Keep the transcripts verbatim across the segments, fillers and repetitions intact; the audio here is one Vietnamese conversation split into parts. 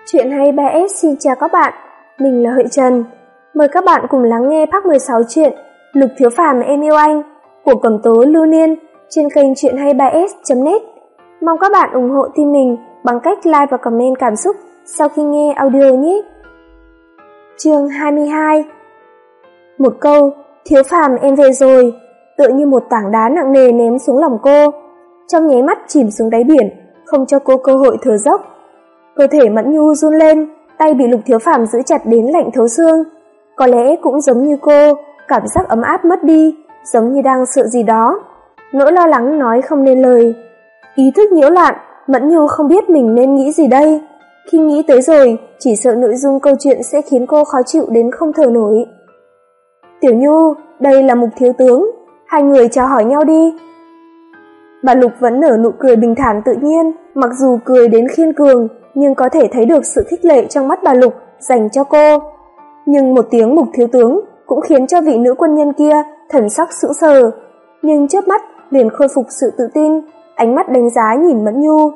Chuyện hay ba S xin chào các bạn, mình là Huệ Trần. Mời các bạn cùng lắng nghe part mười sáu chuyện Lục Thiếu Phàm em yêu anh của Cẩm Tố Lưu Niên trên kênh chuyện hay ba S chấm net. Mong các bạn ủng hộ team mình bằng cách like và comment cảm xúc sau khi nghe audio nhé. Chương hai mươi hai. Một câu, Thiếu Phàm em về rồi, tựa như một tảng đá nặng nề ném xuống lòng cô, trong nháy mắt chìm xuống đáy biển, không cho cô cơ hội thở dốc. Cơ thể Mẫn Nhu run lên, tay bị Lục Thiếu Phàm giữ chặt đến lạnh thấu xương. Có lẽ cũng giống như cô, cảm giác ấm áp mất đi, giống như đang sợ gì đó. Nỗi lo lắng nói không nên lời. Ý thức nhiễu loạn, Mẫn Nhu không biết mình nên nghĩ gì đây. Khi nghĩ tới rồi, chỉ sợ nội dung câu chuyện sẽ khiến cô khó chịu đến không thở nổi. Tiểu Nhu, đây là Mục thiếu tướng, hai người chào hỏi nhau đi. Bà Lục vẫn nở nụ cười bình thản tự nhiên, mặc dù cười đến khiên cường, nhưng có thể thấy được sự khích lệ trong mắt bà Lục dành cho cô. Nhưng một tiếng Mục thiếu tướng cũng khiến cho vị nữ quân nhân kia thần sắc sững sờ, nhưng chớp mắt liền khôi phục sự tự tin, ánh mắt đánh giá nhìn Mẫn Nhu.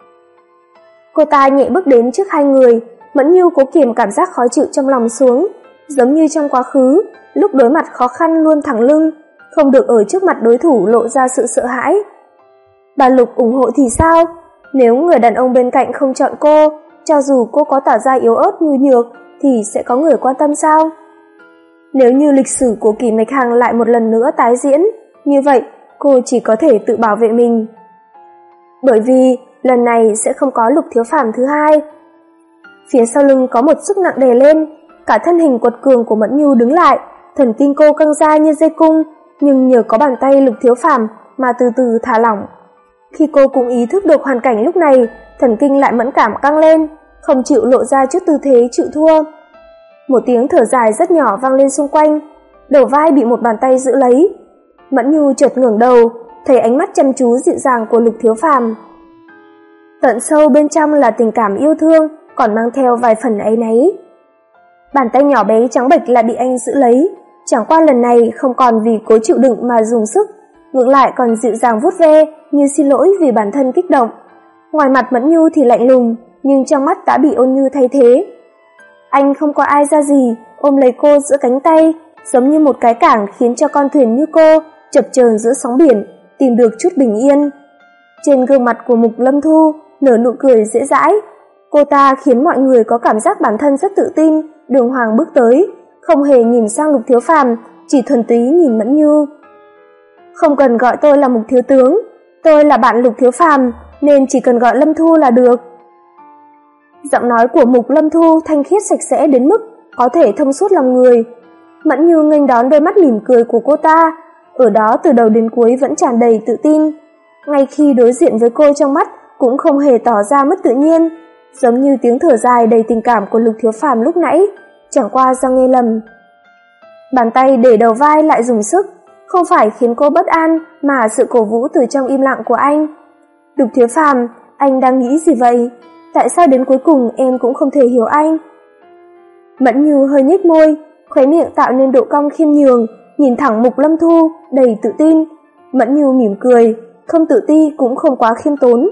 Cô ta nhẹ bước đến trước hai người, Mẫn Nhu cố kiềm cảm giác khó chịu trong lòng xuống, giống như trong quá khứ, lúc đối mặt khó khăn luôn thẳng lưng, không được ở trước mặt đối thủ lộ ra sự sợ hãi. Bà Lục ủng hộ thì sao? Nếu người đàn ông bên cạnh không chọn cô, cho dù cô có tỏ ra yếu ớt nhu nhược, thì sẽ có người quan tâm sao? Nếu như lịch sử của Kỷ Mạch Hằng lại một lần nữa tái diễn, như vậy cô chỉ có thể tự bảo vệ mình. Bởi vì lần này sẽ không có Lục Thiếu Phàm thứ hai. Phía sau lưng có một sức nặng đè lên, cả thân hình quật cường của Mẫn Nhu đứng lại, thần kinh cô căng ra như dây cung, nhưng nhờ có bàn tay Lục Thiếu Phàm mà từ từ thả lỏng. Khi cô cũng ý thức được hoàn cảnh lúc này, thần kinh lại mẫn cảm căng lên, không chịu lộ ra chút tư thế chịu thua. Một tiếng thở dài rất nhỏ vang lên xung quanh, đầu vai bị một bàn tay giữ lấy. Mẫn Nhu chợt ngẩng đầu, thấy ánh mắt chăm chú dịu dàng của Lục Thiếu Phàm. Tận sâu bên trong là tình cảm yêu thương, còn mang theo vài phần áy náy. Bàn tay nhỏ bé trắng bệch lại bị anh giữ lấy, chẳng qua lần này không còn vì cố chịu đựng mà dùng sức, ngược lại còn dịu dàng vuốt ve như xin lỗi vì bản thân kích động. Ngoài mặt Mẫn Nhu thì lạnh lùng, nhưng trong mắt đã bị ôn nhu thay thế. Anh không có ai ra gì, ôm lấy cô giữa cánh tay, giống như một cái cảng khiến cho con thuyền như cô chập chờn giữa sóng biển, tìm được chút bình yên. Trên gương mặt của Mục Lâm Thu nở nụ cười dễ dãi. Cô ta khiến mọi người có cảm giác bản thân rất tự tin, đường hoàng bước tới, không hề nhìn sang Lục Thiếu Phàm, chỉ thuần túy nhìn Mẫn Nhu. Không cần gọi tôi là Mục thiếu tướng, tôi là bạn Lục Thiếu Phàm, nên chỉ cần gọi Lâm Thu là được. Giọng nói của Mục Lâm Thu thanh khiết sạch sẽ đến mức có thể thông suốt lòng người. Mẫn Nhu nghênh đón đôi mắt mỉm cười của cô ta, ở đó từ đầu đến cuối vẫn tràn đầy tự tin. Ngay khi đối diện với cô trong mắt cũng không hề tỏ ra mất tự nhiên, giống như tiếng thở dài đầy tình cảm của Lục Thiếu Phàm lúc nãy, chẳng qua do nghe lầm. Bàn tay để đầu vai lại dùng sức, không phải khiến cô bất an mà sự cổ vũ từ trong im lặng của anh. Lục Thiếu Phàm, anh đang nghĩ gì vậy? Tại sao đến cuối cùng em cũng không thể hiểu anh? Mẫn Nhu hơi nhếch môi, khóe miệng tạo nên độ cong khiêm nhường, nhìn thẳng Mục Lâm Thu đầy tự tin. Mẫn Nhu mỉm cười, không tự ti cũng không quá khiêm tốn.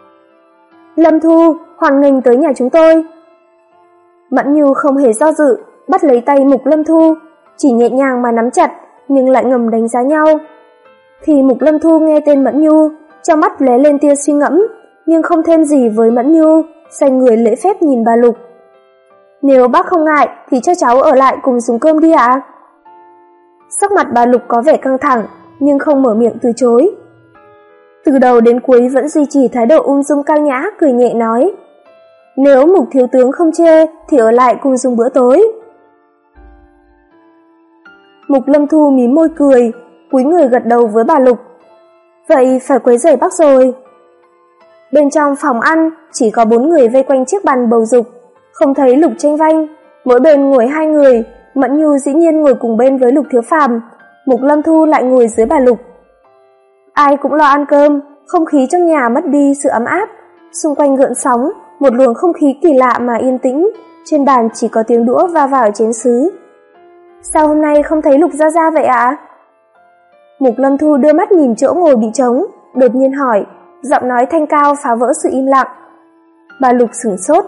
Lâm Thu, hoan nghênh tới nhà chúng tôi. Mẫn Nhu không hề do dự, bắt lấy tay Mục Lâm Thu, chỉ nhẹ nhàng mà nắm chặt, nhưng lại ngầm đánh giá nhau. Khi Mục Lâm Thu nghe tên Mẫn Nhu, trong mắt lóe lên tia suy ngẫm, nhưng không thêm gì với Mẫn Nhu, xoay người lễ phép nhìn bà Lục. Nếu bác không ngại thì cho cháu ở lại cùng dùng cơm đi ạ. Sắc mặt bà Lục có vẻ căng thẳng, nhưng không mở miệng từ chối. Từ đầu đến cuối vẫn duy trì thái độ ung dung cao nhã, cười nhẹ nói: Nếu Mục thiếu tướng không chê thì ở lại cùng dùng bữa tối. Mục Lâm Thu mím môi cười, cúi người gật đầu với bà Lục. Vậy phải quấy rầy bác rồi. Bên trong phòng ăn chỉ có bốn người vây quanh chiếc bàn bầu dục, không thấy Lục Tranh Vanh, mỗi bên ngồi hai người. Mẫn Nhu dĩ nhiên ngồi cùng bên với Lục Thiếu Phàm, Mục Lâm Thu lại ngồi dưới bà Lục. Ai cũng lo ăn cơm, không khí trong nhà mất đi sự ấm áp, xung quanh gợn sóng, một luồng không khí kỳ lạ mà yên tĩnh, trên bàn chỉ có tiếng đũa va vào chén sứ. Sao hôm nay không thấy Lục Gia Gia vậy ạ? Mục Lâm Thu đưa mắt nhìn chỗ ngồi bị trống, đột nhiên hỏi, giọng nói thanh cao phá vỡ sự im lặng. Bà Lục sửng sốt,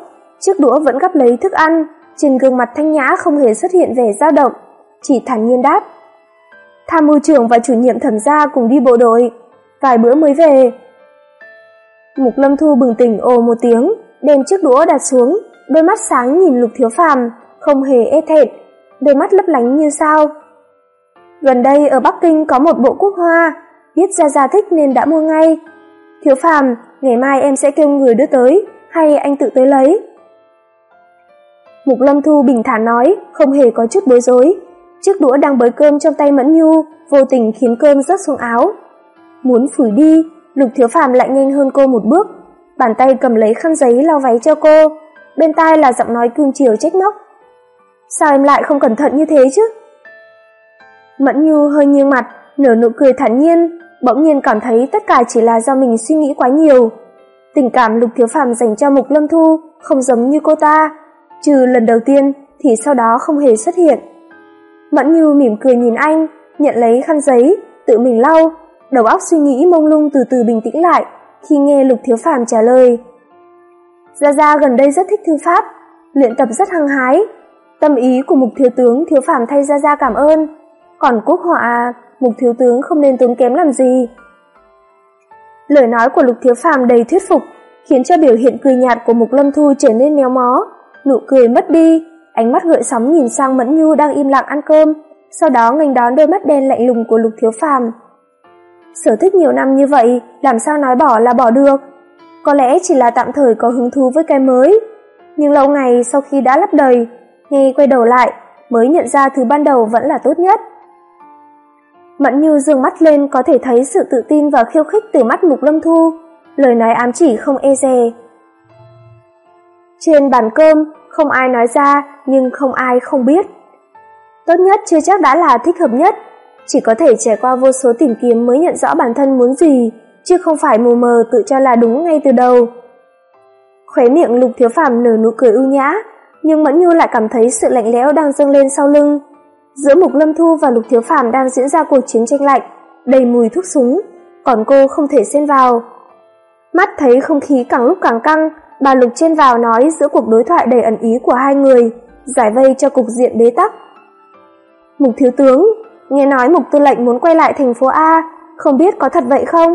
chiếc đũa vẫn gắp lấy thức ăn, trên gương mặt thanh nhã không hề xuất hiện vẻ dao động, chỉ thản nhiên đáp: "Tham mưu trưởng và chủ nhiệm Thẩm gia cùng đi bộ đội, vài bữa mới về." Mục Lâm Thu bừng tỉnh ồ một tiếng, đem chiếc đũa đặt xuống, đôi mắt sáng nhìn Lục Thiếu Phàm, không hề e thẹn, đôi mắt lấp lánh như sao. "Gần đây ở Bắc Kinh có một bộ quốc hoa, biết Gia Gia thích nên đã mua ngay. Thiếu Phàm, ngày mai em sẽ kêu người đưa tới, hay anh tự tới lấy?" Mục Lâm Thu bình thản nói, không hề có chút bối rối. Chiếc đũa đang bới cơm trong tay Mẫn Nhu, vô tình khiến cơm rớt xuống áo. Muốn phủi đi, Lục Thiếu Phàm lại nhanh hơn cô một bước, bàn tay cầm lấy khăn giấy lau váy cho cô, bên tai là giọng nói cương chiều trách móc: "Sao em lại không cẩn thận như thế chứ?" Mẫn Nhu hơi nghiêng mặt, nở nụ cười thản nhiên, bỗng nhiên cảm thấy tất cả chỉ là do mình suy nghĩ quá nhiều. Tình cảm Lục Thiếu Phàm dành cho Mục Lâm Thu không giống như cô ta, trừ lần đầu tiên thì sau đó không hề xuất hiện. Mẫn Nhu mỉm cười nhìn anh, nhận lấy khăn giấy, tự mình lau, đầu óc suy nghĩ mông lung từ từ bình tĩnh lại khi nghe Lục Thiếu Phàm trả lời: "Gia Gia gần đây rất thích thư pháp, luyện tập rất hăng hái. Tâm ý của Mục thiếu tướng Thiếu Phàm thay Gia Gia cảm ơn, còn quốc họa Mục thiếu tướng không nên tốn kém làm gì." Lời nói của Lục Thiếu Phàm đầy thuyết phục, khiến cho biểu hiện cười nhạt của Mục Lâm Thu trở nên méo mó, nụ cười mất đi, ánh mắt gợn sóng nhìn sang Mẫn Nhu đang im lặng ăn cơm, sau đó nghênh đón đôi mắt đen lạnh lùng của Lục Thiếu Phàm. Sở thích nhiều năm như vậy, làm sao nói bỏ là bỏ được? Có lẽ chỉ là tạm thời có hứng thú với cái mới, nhưng lâu ngày sau khi đã lấp đầy, ngay quay đầu lại, mới nhận ra thứ ban đầu vẫn là tốt nhất. Mẫn Nhu dương mắt lên, có thể thấy sự tự tin và khiêu khích từ mắt Mục Lâm Thu, lời nói ám chỉ không e dè. Trên bàn cơm, không ai nói ra, nhưng không ai không biết. Tốt nhất chưa chắc đã là thích hợp nhất, chỉ có thể trải qua vô số tìm kiếm mới nhận rõ bản thân muốn gì, chứ không phải mù mờ tự cho là đúng ngay từ đầu. Khóe miệng Lục Thiếu Phàm nở nụ cười ưu nhã, nhưng Mẫn Nhu lại cảm thấy sự lạnh lẽo đang dâng lên sau lưng. Giữa Mục Lâm Thu và Lục Thiếu Phàm đang diễn ra cuộc chiến tranh lạnh, đầy mùi thuốc súng, còn cô không thể xen vào. Mắt thấy không khí càng lúc càng căng, bà Lục chen vào nói giữa cuộc đối thoại đầy ẩn ý của hai người, giải vây cho cục diện bế tắc. "Mục thiếu tướng, nghe nói Mục tư lệnh muốn quay lại thành phố A, không biết có thật vậy không?"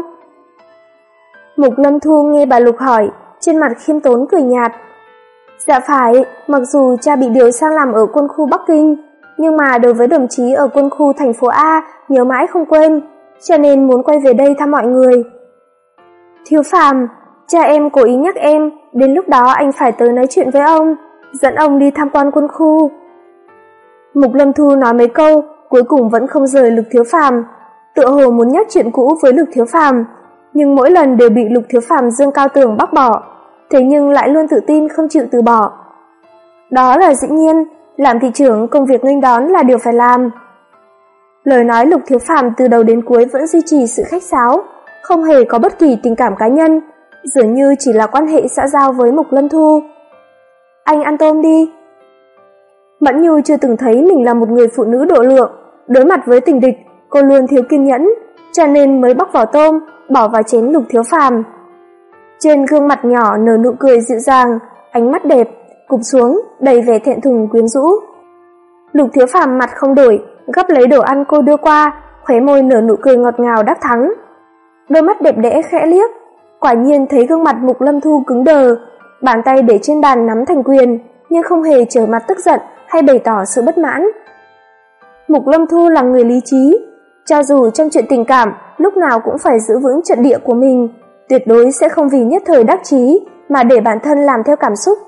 Mục Lâm Thu nghe bà Lục hỏi, trên mặt khiêm tốn cười nhạt. "Dạ phải, mặc dù cha bị điều sang làm ở quân khu Bắc Kinh, nhưng mà đối với đồng chí ở quân khu thành phố A nhớ mãi không quên, cho nên muốn quay về đây thăm mọi người." "Thiếu Phàm, cha em cố ý nhắc em, đến lúc đó anh phải tới nói chuyện với ông, dẫn ông đi tham quan quân khu." Mục Lâm Thu nói mấy câu, cuối cùng vẫn không rời Lục Thiếu Phàm, tựa hồ muốn nhắc chuyện cũ với Lục Thiếu Phàm, nhưng mỗi lần đều bị Lục Thiếu Phàm dương cao tường bác bỏ, thế nhưng lại luôn tự tin không chịu từ bỏ. Đó là dĩ nhiên, làm thị trưởng công việc nghênh đón là điều phải làm. Lời nói Lục Thiếu Phàm từ đầu đến cuối vẫn duy trì sự khách sáo, không hề có bất kỳ tình cảm cá nhân, dường như chỉ là quan hệ xã giao với Mục Lâm Thu. "Anh ăn tôm đi." Mẫn Nhu chưa từng thấy mình là một người phụ nữ độ lượng, đối mặt với tình địch, cô luôn thiếu kiên nhẫn, cho nên mới bóc vỏ tôm, bỏ vào chén Lục Thiếu Phàm. Trên gương mặt nhỏ nở nụ cười dịu dàng, ánh mắt đẹp, cụp xuống, đầy vẻ thẹn thùng quyến rũ. Lục Thiếu Phàm mặt không đổi, gắp lấy đồ ăn cô đưa qua, khóe môi nở nụ cười ngọt ngào đắc thắng. Đôi mắt đẹp đẽ khẽ liếc, quả nhiên thấy gương mặt Mục Lâm Thu cứng đờ, bàn tay để trên bàn nắm thành quyền, nhưng không hề trở mặt tức giận hay bày tỏ sự bất mãn. Mục Lâm Thu là người lý trí, cho dù trong chuyện tình cảm lúc nào cũng phải giữ vững trận địa của mình, tuyệt đối sẽ không vì nhất thời đắc chí mà để bản thân làm theo cảm xúc.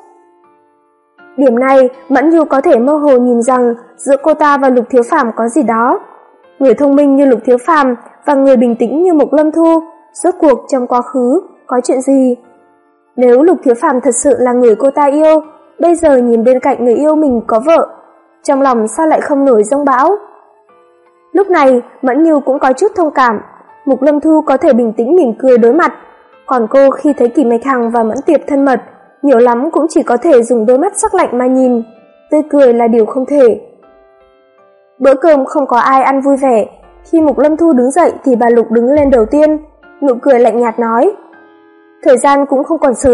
Điểm này, Mẫn Nhu có thể mơ hồ nhìn rằng giữa cô ta và Lục Thiếu Phàm có gì đó. Người thông minh như Lục Thiếu Phàm và người bình tĩnh như Mục Lâm Thu, rốt cuộc trong quá khứ có chuyện gì? Nếu Lục Thiếu Phàm thật sự là người cô ta yêu, bây giờ nhìn bên cạnh người yêu mình có vợ, trong lòng sao lại không nổi giông bão? Lúc này, Mẫn Nhu cũng có chút thông cảm, Mục Lâm Thu có thể bình tĩnh mỉm cười đối mặt, còn cô khi thấy Kỷ Mạch Hằng và Mẫn Tiệp thân mật, nhiều lắm cũng chỉ có thể dùng đôi mắt sắc lạnh mà nhìn, tươi cười là điều không thể. Bữa cơm không có ai ăn vui vẻ, khi Mục Lâm Thu đứng dậy thì bà Lục đứng lên đầu tiên, nụ cười lạnh nhạt nói: "Thời gian cũng không còn sớm,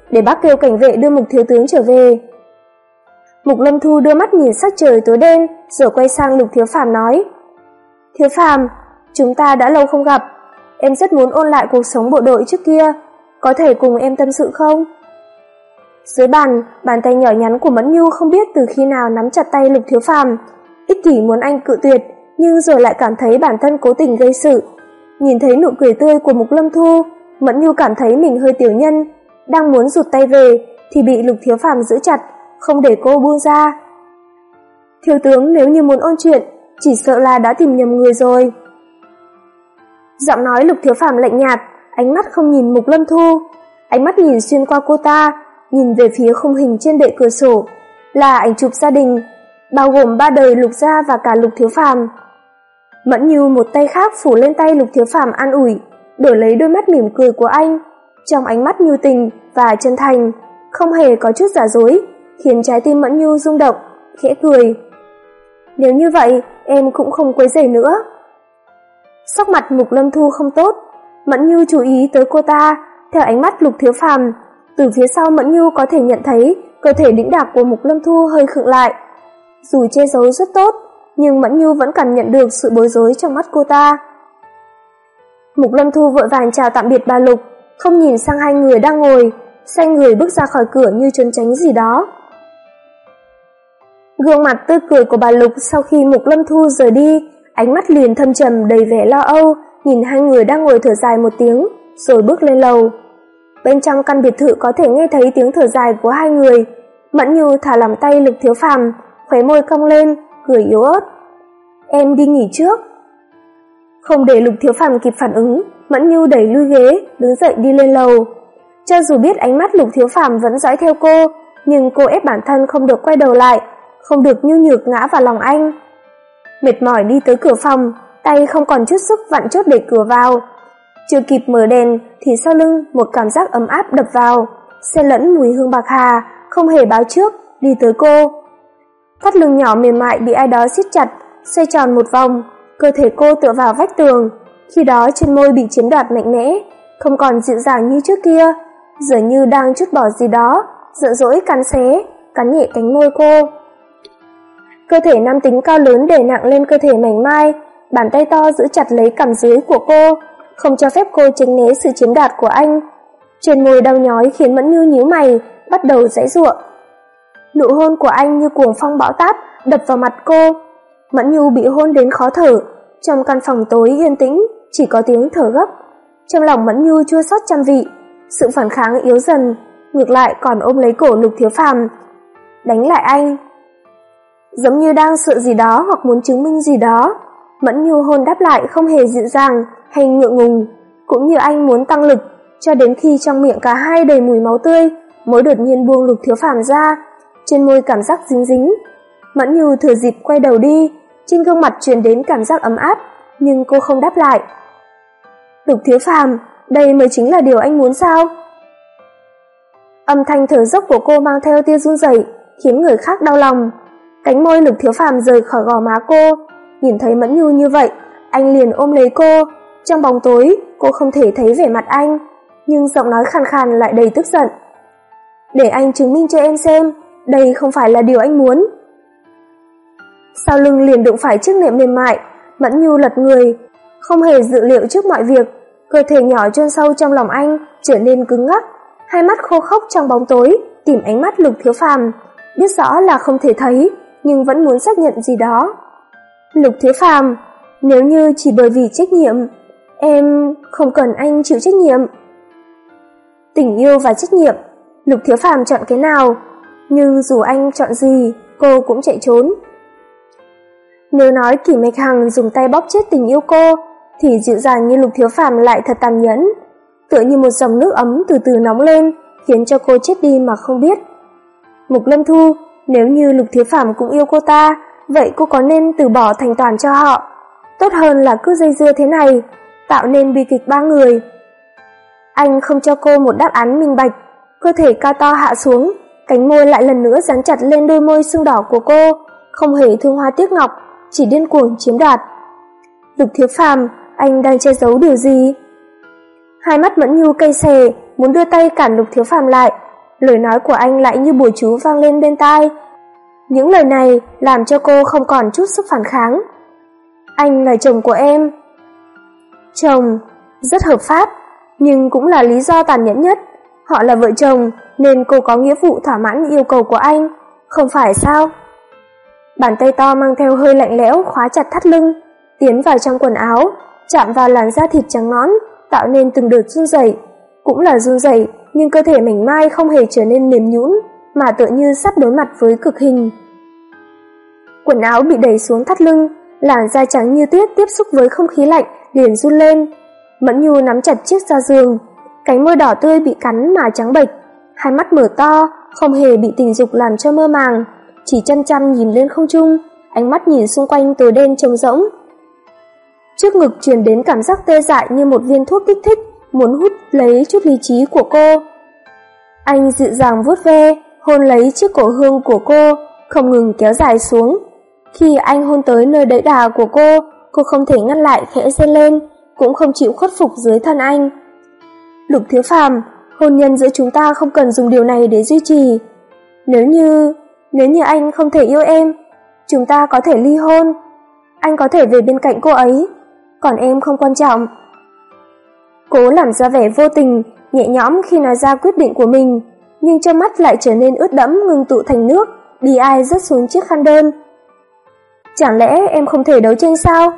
để bác kêu cảnh vệ đưa Mục thiếu tướng trở về. Mục Lâm Thu đưa mắt nhìn sắc trời tối đen, rồi quay sang Lục Thiếu Phàm nói: Thiếu Phàm, chúng ta đã lâu không gặp, em rất muốn ôn lại cuộc sống bộ đội trước kia, có thể cùng em tâm sự không? Dưới bàn, bàn tay nhỏ nhắn của Mẫn Nhu không biết từ khi nào nắm chặt tay Lục Thiếu Phàm, ích kỷ muốn anh cự tuyệt, nhưng rồi lại cảm thấy bản thân cố tình gây sự. Nhìn thấy nụ cười tươi của Mục Lâm Thu, Mẫn Nhu cảm thấy mình hơi tiểu nhân, đang muốn rụt tay về thì bị Lục Thiếu Phàm giữ chặt, không để cô buông ra. Thiếu tướng nếu như muốn ôn chuyện, chỉ sợ là đã tìm nhầm người rồi. Giọng nói Lục Thiếu Phàm lạnh nhạt, ánh mắt không nhìn Mục Lâm Thu, ánh mắt nhìn xuyên qua cô ta, nhìn về phía khung hình trên bệ cửa sổ, là ảnh chụp gia đình, bao gồm ba đời Lục gia và cả Lục Thiếu Phàm. Mẫn Nhu một tay khác phủ lên tay Lục Thiếu Phàm an ủi, đổi lấy đôi mắt mỉm cười của anh, trong ánh mắt nhu tình và chân thành, không hề có chút giả dối, khiến trái tim Mẫn Nhu rung động, khẽ cười. Nếu như vậy, em cũng không quấy rầy nữa. Sắc mặt Mục Lâm Thu không tốt, Mẫn Nhu chú ý tới cô ta, theo ánh mắt Lục Thiếu Phàm, từ phía sau Mẫn Nhu có thể nhận thấy cơ thể đĩnh đạc của Mục Lâm Thu hơi khựng lại. Dù che giấu rất tốt, nhưng Mẫn Nhu vẫn cảm nhận được sự bối rối trong mắt cô ta. Mục Lâm Thu vội vàng chào tạm biệt bà Lục, không nhìn sang hai người đang ngồi, xoay người bước ra khỏi cửa như trốn tránh gì đó. Gương mặt tươi cười của bà Lục sau khi Mục Lâm Thu rời đi, ánh mắt liền thâm trầm đầy vẻ lo âu, nhìn hai người đang ngồi thở dài một tiếng, rồi bước lên lầu. Bên trong căn biệt thự có thể nghe thấy tiếng thở dài của hai người. Mẫn Nhu thả lỏng tay Lục Thiếu Phàm, khóe môi cong lên, cười yếu ớt. Em đi nghỉ trước. Không để Lục Thiếu Phàm kịp phản ứng, Mẫn Nhu đẩy lui ghế, đứng dậy đi lên lầu. Cho dù biết ánh mắt Lục Thiếu Phàm vẫn dõi theo cô, nhưng cô ép bản thân không được quay đầu lại, không được nhu nhược ngã vào lòng anh. Mệt mỏi đi tới cửa phòng, tay không còn chút sức vặn chốt để cửa vào. Chưa kịp mở đèn thì sau lưng một cảm giác ấm áp đập vào, xen lẫn mùi hương bạc hà, không hề báo trước, đi tới cô. Thắt lưng nhỏ mềm mại bị ai đó siết chặt, xoay tròn một vòng, cơ thể cô tựa vào vách tường, khi đó trên môi bị chiếm đoạt mạnh mẽ, không còn dịu dàng như trước kia, dường như đang trút bỏ gì đó, giận dỗi cắn xé, cắn nhẹ cánh môi cô. Cơ thể nam tính cao lớn đè nặng lên cơ thể mảnh mai, bàn tay to giữ chặt lấy cằm dưới của cô, không cho phép cô tránh né sự chiếm đoạt của anh. Trên môi đau nhói khiến Mẫn Nhu nhíu mày, bắt đầu giãy giụa. Nụ hôn của anh như cuồng phong bão táp đập vào mặt cô. Mẫn Nhu bị hôn đến khó thở, trong căn phòng tối yên tĩnh chỉ có tiếng thở gấp. Trong lòng Mẫn Nhu chua xót trăm vị, sự phản kháng yếu dần, ngược lại còn ôm lấy cổ Lục Thiếu Phàm, đánh lại anh. Giống như đang sợ gì đó hoặc muốn chứng minh gì đó, Mẫn Nhu hôn đáp lại không hề dịu dàng hay ngượng ngùng, cũng như anh muốn tăng lực, cho đến khi trong miệng cả hai đầy mùi máu tươi, mới đột nhiên buông Lục Thiếu Phàm ra, trên môi cảm giác dính dính. Mẫn Nhu thừa dịp quay đầu đi, trên gương mặt truyền đến cảm giác ấm áp, nhưng cô không đáp lại. Lục Thiếu Phàm, đây mới chính là điều anh muốn sao? Âm thanh thở dốc của cô mang theo tia run rẩy, khiến người khác đau lòng. Cánh môi Lục Thiếu Phàm rời khỏi gò má cô, nhìn thấy Mẫn Nhu như vậy, anh liền ôm lấy cô. Trong bóng tối, cô không thể thấy vẻ mặt anh, nhưng giọng nói khàn khàn lại đầy tức giận. Để anh chứng minh cho em xem, đây không phải là điều anh muốn. Sau lưng liền đụng phải chiếc nệm mềm mại, Mẫn Nhu lật người, không hề dự liệu trước mọi việc, cơ thể nhỏ chôn sâu trong lòng anh trở nên cứng ngắc, hai mắt khô khốc trong bóng tối, tìm ánh mắt Lục Thiếu Phàm, biết rõ là không thể thấy, nhưng vẫn muốn xác nhận gì đó. Lục Thiếu Phàm, nếu như chỉ bởi vì trách nhiệm, em không cần anh chịu trách nhiệm. Tình yêu và trách nhiệm, Lục Thiếu Phàm chọn cái nào, nhưng dù anh chọn gì, cô cũng chạy trốn. Nếu nói Kỷ Mạch Hằng dùng tay bóp chết tình yêu cô, thì dịu dàng như Lục Thiếu Phàm lại thật tàn nhẫn, tựa như một dòng nước ấm từ từ nóng lên, khiến cho cô chết đi mà không biết. Mục Lâm Thu, nếu như Lục Thiếu Phàm cũng yêu cô ta, vậy cô có nên từ bỏ thành toàn cho họ? Tốt hơn là cứ dây dưa thế này, tạo nên bi kịch ba người. Anh không cho cô một đáp án minh bạch, cơ thể cao to hạ xuống, cánh môi lại lần nữa dán chặt lên đôi môi sưng đỏ của cô, không hề thương hoa tiếc ngọc, chỉ điên cuồng chiếm đoạt. Lục Thiếu Phàm, anh đang che giấu điều gì? Hai mắt Mẫn Nhu cay xè, muốn đưa tay cản Lục Thiếu Phàm lại, lời nói của anh lại như bùa chú vang lên bên tai. Những lời này làm cho cô không còn chút sức phản kháng. Anh là chồng của em. Chồng, rất hợp pháp, nhưng cũng là lý do tàn nhẫn nhất. Họ là vợ chồng nên cô có nghĩa vụ thỏa mãn yêu cầu của anh, không phải sao? Bàn tay to mang theo hơi lạnh lẽo khóa chặt thắt lưng, tiến vào trong quần áo, chạm vào làn da thịt trắng nõn, tạo nên từng đợt run rẩy. Cũng là run rẩy, nhưng cơ thể mảnh mai không hề trở nên mềm nhũn, mà tựa như sắp đối mặt với cực hình. Quần áo bị đẩy xuống thắt lưng, làn da trắng như tuyết tiếp xúc với không khí lạnh liền run lên. Mẫn Nhu nắm chặt chiếc da giường, cánh môi đỏ tươi bị cắn mà trắng bệch, hai mắt mở to, không hề bị tình dục làm cho mơ màng, chỉ chăm chăm nhìn lên không trung, ánh mắt nhìn xung quanh tối đen trống rỗng. Trước ngực truyền đến cảm giác tê dại như một viên thuốc kích thích, muốn hút lấy chút lý trí của cô. Anh dịu dàng vuốt ve, hôn lấy chiếc cổ hương của cô, không ngừng kéo dài xuống. Khi anh hôn tới nơi đẫy đà của cô, cô không thể ngăn lại khẽ rên lên, cũng không chịu khuất phục dưới thân anh. Lục Thiếu Phàm, hôn nhân giữa chúng ta không cần dùng điều này để duy trì. Nếu như, nếu như anh không thể yêu em, chúng ta có thể ly hôn. Anh có thể về bên cạnh cô ấy, còn em không quan trọng. Cố làm ra vẻ vô tình, nhẹ nhõm khi nói ra quyết định của mình, nhưng trong mắt lại trở nên ướt đẫm ngưng tụ thành nước, bi ai rớt xuống chiếc khăn đơn. Chẳng lẽ em không thể đấu tranh sao?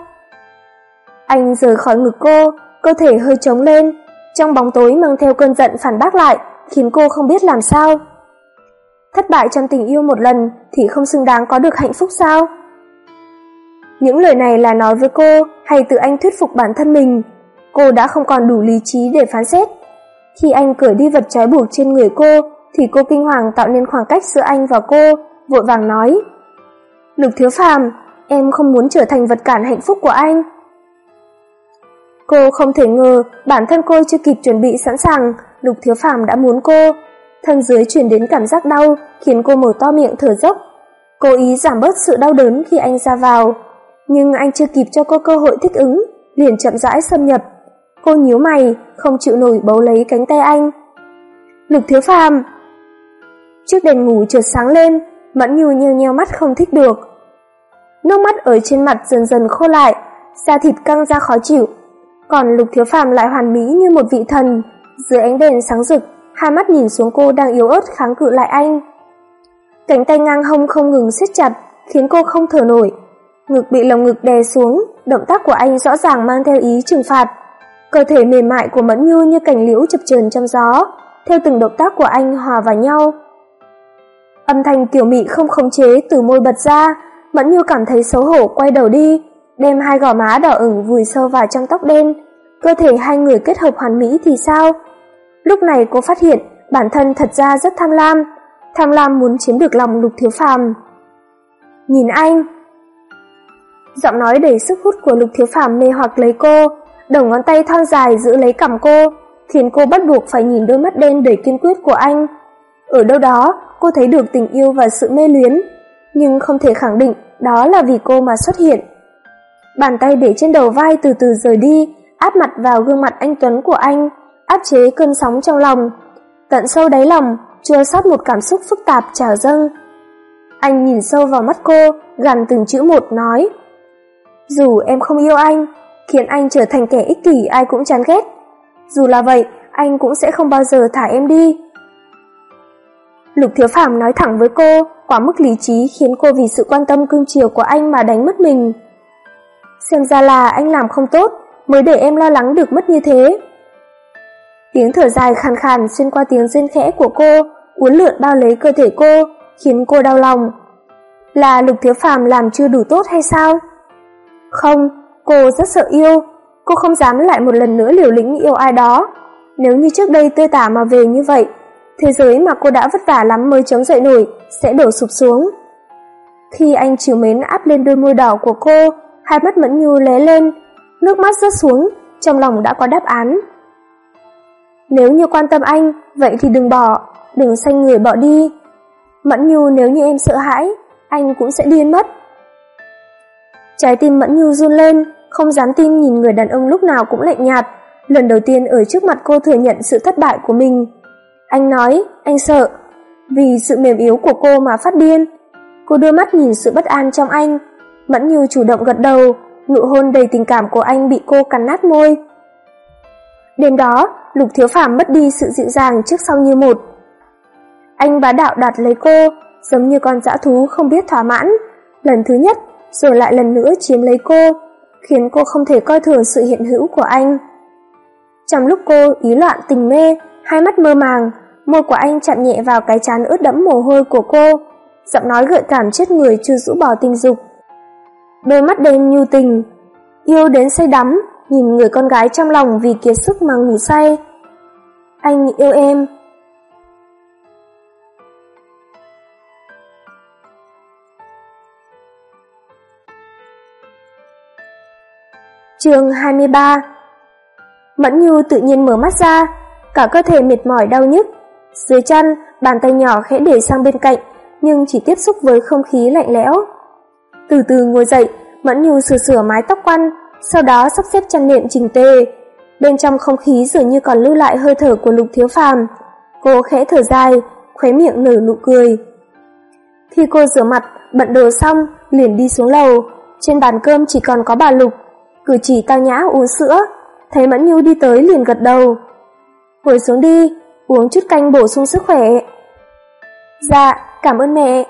Anh rời khỏi ngực cô, cơ thể hơi trống lên, trong bóng tối mang theo cơn giận phản bác lại, khiến cô không biết làm sao. Thất bại trong tình yêu một lần thì không xứng đáng có được hạnh phúc sao? Những lời này là nói với cô hay tự anh thuyết phục bản thân mình? Cô đã không còn đủ lý trí để phán xét. Khi anh cởi đi vật trói buộc trên người cô thì cô kinh hoàng tạo nên khoảng cách giữa anh và cô, vội vàng nói: Lục Thiếu Phàm, em không muốn trở thành vật cản hạnh phúc của anh. Cô không thể ngờ bản thân cô chưa kịp chuẩn bị sẵn sàng, Lục Thiếu Phàm đã muốn cô. Thân dưới truyền đến cảm giác đau, khiến cô mở to miệng thở dốc. Cố ý giảm bớt sự đau đớn khi anh ra vào, nhưng anh chưa kịp cho cô cơ hội thích ứng, liền chậm rãi xâm nhập. Cô nhíu mày, không chịu nổi bấu lấy cánh tay anh. Lục Thiếu Phàm. Chiếc đèn ngủ chợt sáng lên, Mẫn Nhu nheo nheo mắt không thích được. Nước mắt ở trên mặt dần dần khô lại, da thịt căng ra khó chịu. Còn Lục Thiếu Phàm lại hoàn mỹ như một vị thần, dưới ánh đèn sáng rực, hai mắt nhìn xuống cô đang yếu ớt kháng cự lại anh. Cánh tay ngang hông không ngừng siết chặt, khiến cô không thở nổi. Ngực bị lồng ngực đè xuống, động tác của anh rõ ràng mang theo ý trừng phạt. Cơ thể mềm mại của Mẫn Nhu như cành liễu chập chờn trong gió, theo từng động tác của anh hòa vào nhau. Âm thanh kiều mị không khống chế từ môi bật ra, Mẫn Nhu cảm thấy xấu hổ quay đầu đi, đem hai gò má đỏ ửng vùi sâu vào trong tóc đen. Cơ thể hai người kết hợp hoàn mỹ thì sao? Lúc này cô phát hiện bản thân thật ra rất tham lam, tham lam muốn chiếm được lòng Lục Thiếu Phàm. Nhìn anh. Giọng nói đầy sức hút của Lục Thiếu Phàm mê hoặc lấy cô, đầu ngón tay thon dài giữ lấy cằm cô, khiến cô bắt buộc phải nhìn đôi mắt đen đầy kiên quyết của anh. Ở đâu đó, cô thấy được tình yêu và sự mê luyến, nhưng không thể khẳng định đó là vì cô mà xuất hiện. Bàn tay để trên đầu vai từ từ rời đi, áp mặt vào gương mặt anh tuấn của anh, áp chế cơn sóng trong lòng. Tận sâu đáy lòng, chua xót một cảm xúc phức tạp trào dâng. Anh nhìn sâu vào mắt cô, gằn từng chữ một nói: Dù em không yêu anh, khiến anh trở thành kẻ ích kỷ ai cũng chán ghét. Dù là vậy, anh cũng sẽ không bao giờ thả em đi. Lục Thiếu Phàm nói thẳng với cô, quá mức lý trí khiến cô vì sự quan tâm cưng chiều của anh mà đánh mất mình. Xem ra là anh làm không tốt, mới để em lo lắng được mất như thế. Tiếng thở dài khàn khàn xuyên qua tiếng rên khẽ của cô, uốn lượn bao lấy cơ thể cô, khiến cô đau lòng. Là Lục Thiếu Phàm làm chưa đủ tốt hay sao? Không, cô rất sợ yêu, cô không dám lại một lần nữa liều lĩnh yêu ai đó. Nếu như trước đây tươi tả mà về như vậy, thế giới mà cô đã vất vả lắm mới chống dậy nổi sẽ đổ sụp xuống. Khi anh trìu mến áp lên đôi môi đỏ của cô, hai mắt Mẫn Nhu lóe lên, nước mắt rớt xuống, trong lòng đã có đáp án. Nếu như quan tâm anh, vậy thì đừng bỏ, đừng xanh người bỏ đi. Mẫn Nhu, nếu như em sợ hãi, anh cũng sẽ điên mất. Trái tim Mẫn Nhu run lên, không dám tin nhìn người đàn ông lúc nào cũng lạnh nhạt, lần đầu tiên ở trước mặt cô thừa nhận sự thất bại của mình. Anh nói, anh sợ. Vì sự mềm yếu của cô mà phát điên. Cô đưa mắt nhìn sự bất an trong anh. Mẫn Như chủ động gật đầu, nụ hôn đầy tình cảm của anh bị cô cắn nát môi. Đêm đó, Lục Thiếu Phàm mất đi sự dịu dàng trước sau như một. Anh bá đạo đạt lấy cô, giống như con dã thú không biết thỏa mãn, lần thứ nhất, rồi lại lần nữa chiếm lấy cô, khiến cô không thể coi thường sự hiện hữu của anh. Trong lúc cô ý loạn tình mê, hai mắt mơ màng, môi của anh chạm nhẹ vào cái trán ướt đẫm mồ hôi của cô, giọng nói gợi cảm chết người chưa rũ bỏ tình dục. Đôi mắt đen nhu tình, yêu đến say đắm, nhìn người con gái trong lòng vì kiệt sức mà ngủ say. Anh yêu em. Chương hai mươi ba. Mẫn Như tự nhiên mở mắt ra, cả cơ thể mệt mỏi đau nhức. Dưới chân, bàn tay nhỏ khẽ để sang bên cạnh, nhưng chỉ tiếp xúc với không khí lạnh lẽo. Từ từ ngồi dậy, Mẫn Như sửa sửa mái tóc quăn, sau đó sắp xếp chăn nệm chỉnh tề. Bên trong không khí dường như còn lưu lại hơi thở của Lục Thiếu Phàm. Cô khẽ thở dài, khóe miệng nở nụ cười. Khi cô rửa mặt, bận đồ xong, liền đi xuống lầu. Trên bàn cơm chỉ còn có bà Lục, cử chỉ tao nhã uống sữa. Thấy Mẫn Như đi tới liền gật đầu. Ngồi xuống đi, uống chút canh bổ sung sức khỏe. Dạ, cảm ơn mẹ.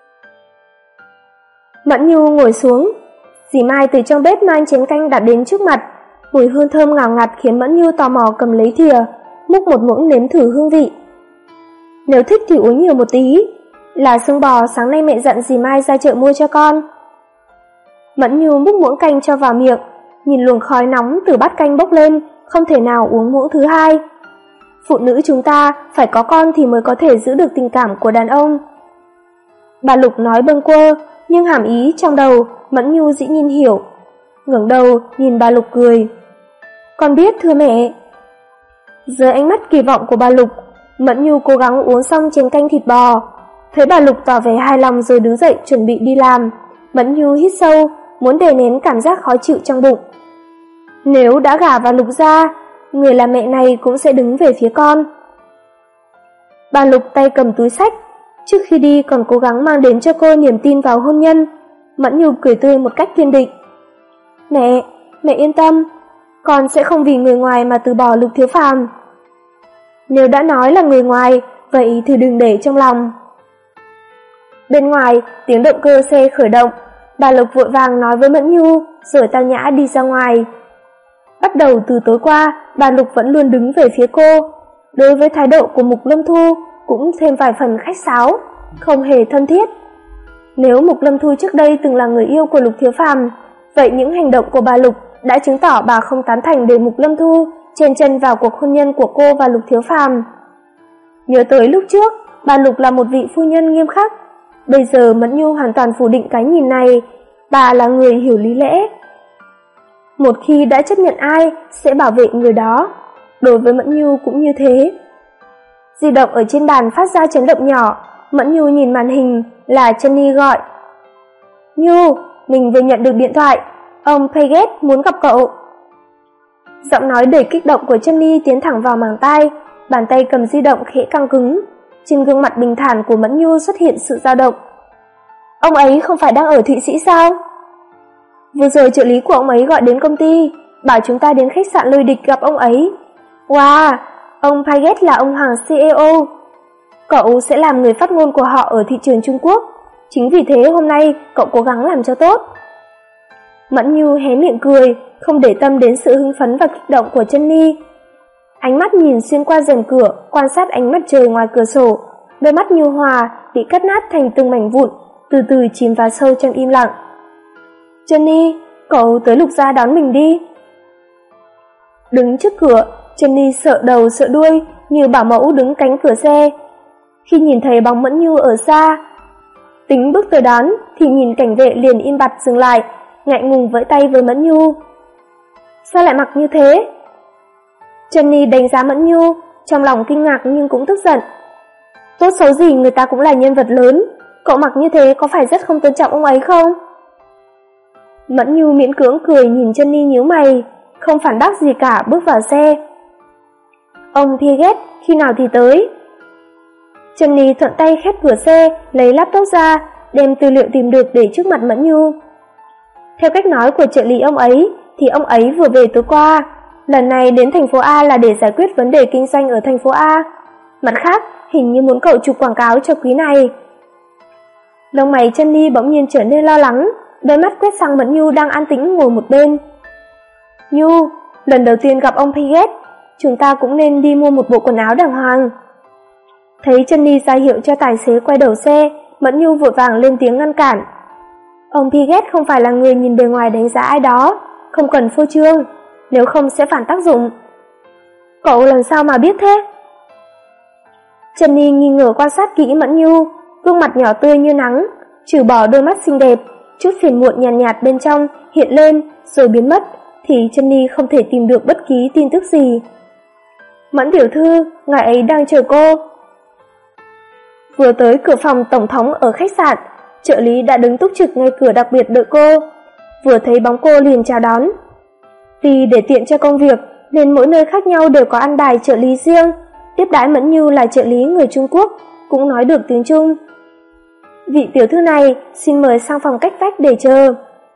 Mẫn Như ngồi xuống. Dì Mai từ trong bếp mang chén canh đặt đến trước mặt. Mùi hương thơm ngào ngạt khiến Mẫn Như tò mò cầm lấy thìa, múc một muỗng nếm thử hương vị. Nếu thích thì uống nhiều một tí, là xương bò sáng nay mẹ dặn dì Mai ra chợ mua cho con. Mẫn Như múc muỗng canh cho vào miệng, nhìn luồng khói nóng từ bát canh bốc lên, không thể nào uống muỗng thứ hai. Phụ nữ chúng ta phải có con thì mới có thể giữ được tình cảm của đàn ông. Bà Lục nói bâng quơ, nhưng hàm ý trong đầu Mẫn Như dĩ nhiên hiểu. Ngẩng đầu nhìn bà Lục cười. Con biết thưa mẹ. Dưới ánh mắt kỳ vọng của bà Lục, Mẫn Như cố gắng uống xong chén canh thịt bò. Thấy bà Lục tỏ vẻ hài lòng rồi đứng dậy chuẩn bị đi làm, Mẫn Như hít sâu, muốn đè nén cảm giác khó chịu trong bụng. Nếu đã gả vào Lục gia, người làm mẹ này cũng sẽ đứng về phía con. Bà Lục tay cầm túi xách, trước khi đi còn cố gắng mang đến cho cô niềm tin vào hôn nhân. Mẫn Như cười tươi một cách kiên định. Mẹ, mẹ yên tâm, con sẽ không vì người ngoài mà từ bỏ Lục Thiếu Phàm. Nếu đã nói là người ngoài, vậy thì đừng để trong lòng. Bên ngoài, tiếng động cơ xe khởi động, bà Lục vội vàng nói với Mẫn Như, rồi tao nhã đi ra ngoài. Bắt đầu từ tối qua, bà Lục vẫn luôn đứng về phía cô. Đối với thái độ của Mục Lâm Thu, cũng thêm vài phần khách sáo, không hề thân thiết. Nếu Mục Lâm Thu trước đây từng là người yêu của Lục Thiếu Phàm, vậy những hành động của bà Lục đã chứng tỏ bà không tán thành để Mục Lâm Thu chen chân vào cuộc hôn nhân của cô và Lục Thiếu Phàm. Nhớ tới lúc trước, bà Lục là một vị phu nhân nghiêm khắc. Bây giờ Mẫn Như hoàn toàn phủ định cái nhìn này, bà là người hiểu lý lẽ. Một khi đã chấp nhận ai, sẽ bảo vệ người đó. Đối với Mẫn Như cũng như thế. Di động ở trên bàn phát ra chấn động nhỏ, Mẫn Như nhìn màn hình là Jenny gọi. Như, mình vừa nhận được điện thoại, ông Paget muốn gặp cậu. Giọng nói đầy kích động của Jenny tiến thẳng vào màng tai, bàn tay cầm di động khẽ căng cứng. Trên gương mặt bình thản của Mẫn Như xuất hiện sự dao động. Ông ấy không phải đang ở Thụy Sĩ sao? Vừa rồi trợ lý của ông ấy gọi đến công ty, bảo chúng ta đến khách sạn Lôi Địch gặp ông ấy. Wow, ông Paget là ông Hoàng xê e ô. Cậu sẽ làm người phát ngôn của họ ở thị trường Trung Quốc. Chính vì thế hôm nay cậu cố gắng làm cho tốt. Mẫn Như hé miệng cười, không để tâm đến sự hưng phấn và kích động của Jenny. Ánh mắt nhìn xuyên qua rèm cửa, quan sát ánh mặt trời ngoài cửa sổ. Đôi mắt nhu hòa bị cắt nát thành từng mảnh vụn, từ từ chìm vào sâu trong im lặng. Jenny, cậu tới Lục gia đón mình đi. Đứng trước cửa, Jenny sợ đầu sợ đuôi như bảo mẫu đứng cánh cửa xe. Khi nhìn thấy bóng Mẫn Như ở xa, tính bước tới đón thì nhìn cảnh vệ liền im bặt dừng lại, ngại ngùng vẫy tay với Mẫn Như. Sao lại mặc như thế? Jenny đánh giá Mẫn Như, trong lòng kinh ngạc nhưng cũng tức giận. Tốt xấu gì người ta cũng là nhân vật lớn, cậu mặc như thế có phải rất không tôn trọng ông ấy không? Mẫn Như miễn cưỡng cười nhìn Jenny nhíu mày, không phản bác gì cả, bước vào xe. Ông Paget khi nào thì tới? Jenny thuận tay khép cửa xe, lấy laptop ra, đem tư liệu tìm được để trước mặt Mẫn Nhu. Theo cách nói của trợ lý ông ấy, thì ông ấy vừa về tối qua, lần này đến thành phố A là để giải quyết vấn đề kinh doanh ở thành phố A. Mặt khác, hình như muốn cậu chụp quảng cáo cho quý này. Lông mày Jenny bỗng nhiên trở nên lo lắng, đôi mắt quét sang Mẫn Nhu đang an tĩnh ngồi một bên. Nhu, lần đầu tiên gặp ông Piget, chúng ta cũng nên đi mua một bộ quần áo đàng hoàng. Thấy Jenny ra hiệu cho tài xế quay đầu xe, Mẫn Nhu vội vàng lên tiếng ngăn cản. Ông Piget không phải là người nhìn bề ngoài đánh giá ai đó, không cần phô trương, nếu không sẽ phản tác dụng. Cậu làm sao mà biết thế? Jenny nghi ngờ quan sát kỹ Mẫn Nhu, gương mặt nhỏ tươi như nắng, trừ bỏ đôi mắt xinh đẹp, chút phiền muộn nhàn nhạt, nhạt bên trong hiện lên rồi biến mất, thì Jenny không thể tìm được bất kỳ tin tức gì. Mẫn tiểu thư, ngài ấy đang chờ cô. Vừa tới cửa phòng tổng thống ở khách sạn, trợ lý đã đứng túc trực ngay cửa đặc biệt đợi cô. Vừa thấy bóng cô liền chào đón. Vì để tiện cho công việc nên mỗi nơi khác nhau đều có ăn bài trợ lý riêng. Tiếp đãi Mẫn Nhu là trợ lý người Trung Quốc, cũng nói được tiếng Trung. Vị tiểu thư này xin mời sang phòng cách vách để chờ.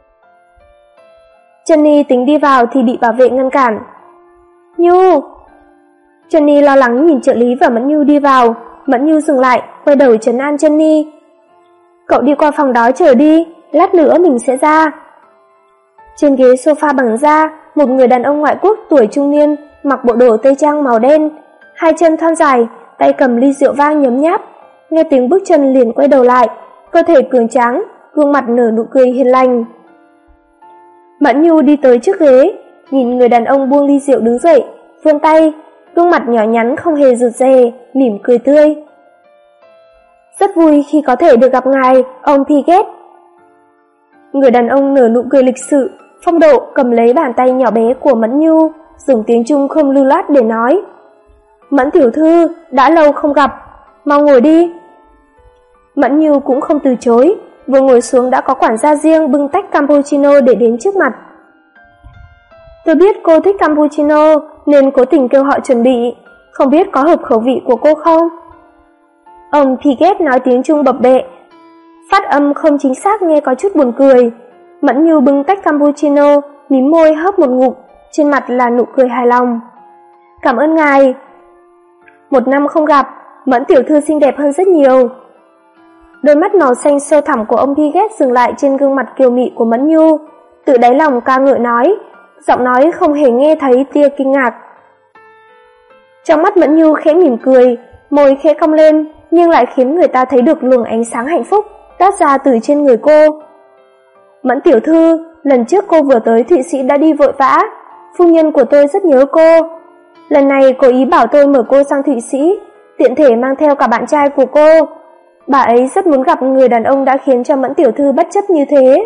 Jenny tính đi vào thì bị bảo vệ ngăn cản. Nhu! Jenny lo lắng nhìn trợ lý và Mẫn Nhu đi vào. Mẫn Nhu dừng lại, quay đầu trấn an Jenny. Cậu đi qua phòng đó chờ đi, lát nữa mình sẽ ra. Trên ghế sofa bằng da, một người đàn ông ngoại quốc tuổi trung niên, mặc bộ đồ tây trang màu đen, hai chân thon dài, tay cầm ly rượu vang nhấm nháp. Nghe tiếng bước chân liền quay đầu lại, cơ thể cường tráng, gương mặt nở nụ cười hiền lành. Mẫn Nhu đi tới trước ghế, nhìn người đàn ông buông ly rượu đứng dậy, vươn tay, gương mặt nhỏ nhắn không hề rụt rè, mỉm cười tươi. Rất vui khi có thể được gặp ngài, ông Piget. Người đàn ông nở nụ cười lịch sự, phong độ cầm lấy bàn tay nhỏ bé của Mẫn Nhu, dùng tiếng Trung không lưu loát để nói. Mẫn tiểu thư, đã lâu không gặp, mau ngồi đi. Mẫn Nhu cũng không từ chối, vừa ngồi xuống đã có quản gia riêng bưng tách cappuccino để đến trước mặt. Tôi biết cô thích cappuccino nên cố tình kêu họ chuẩn bị, không biết có hợp khẩu vị của cô không? Ông Piget nói tiếng Trung bập bẹ, phát âm không chính xác nghe có chút buồn cười. Mẫn Nhu bưng tách cappuccino, mím môi hớp một ngụm, trên mặt là nụ cười hài lòng. Cảm ơn ngài. Một năm không gặp, Mẫn tiểu thư xinh đẹp hơn rất nhiều. Đôi mắt màu xanh sâu thẳm của ông Piget dừng lại trên gương mặt kiều mị của Mẫn Nhu, tự đáy lòng ca ngợi nói, giọng nói không hề nghe thấy tia kinh ngạc. Trong mắt Mẫn Nhu khẽ mỉm cười, môi khẽ cong lên, nhưng lại khiến người ta thấy được luồng ánh sáng hạnh phúc toát ra từ trên người cô. Mẫn tiểu thư, lần trước cô vừa tới Thụy Sĩ đã đi vội vã, phu nhân của tôi rất nhớ cô. Lần này cô ý bảo tôi mời cô sang Thụy Sĩ, tiện thể mang theo cả bạn trai của cô. Bà ấy rất muốn gặp người đàn ông đã khiến cho Mẫn tiểu thư bất chấp như thế.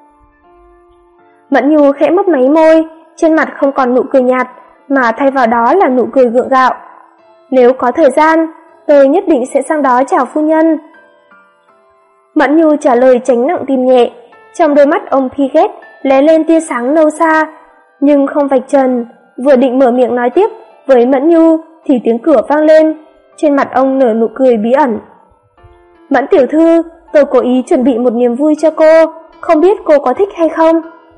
Mẫn Nhu khẽ mấp máy môi, trên mặt không còn nụ cười nhạt, mà thay vào đó là nụ cười gượng gạo. Nếu có thời gian, tôi nhất định sẽ sang đó chào phu nhân. Mẫn Nhu trả lời tránh nặng tim nhẹ, trong đôi mắt ông Piget lóe lên tia sáng nâu xa, nhưng không vạch trần. Vừa định mở miệng nói tiếp với Mẫn Nhu thì tiếng cửa vang lên, trên mặt ông nở nụ cười bí ẩn. Mẫn tiểu thư, tôi cố ý chuẩn bị một niềm vui cho cô, không biết cô có thích hay không?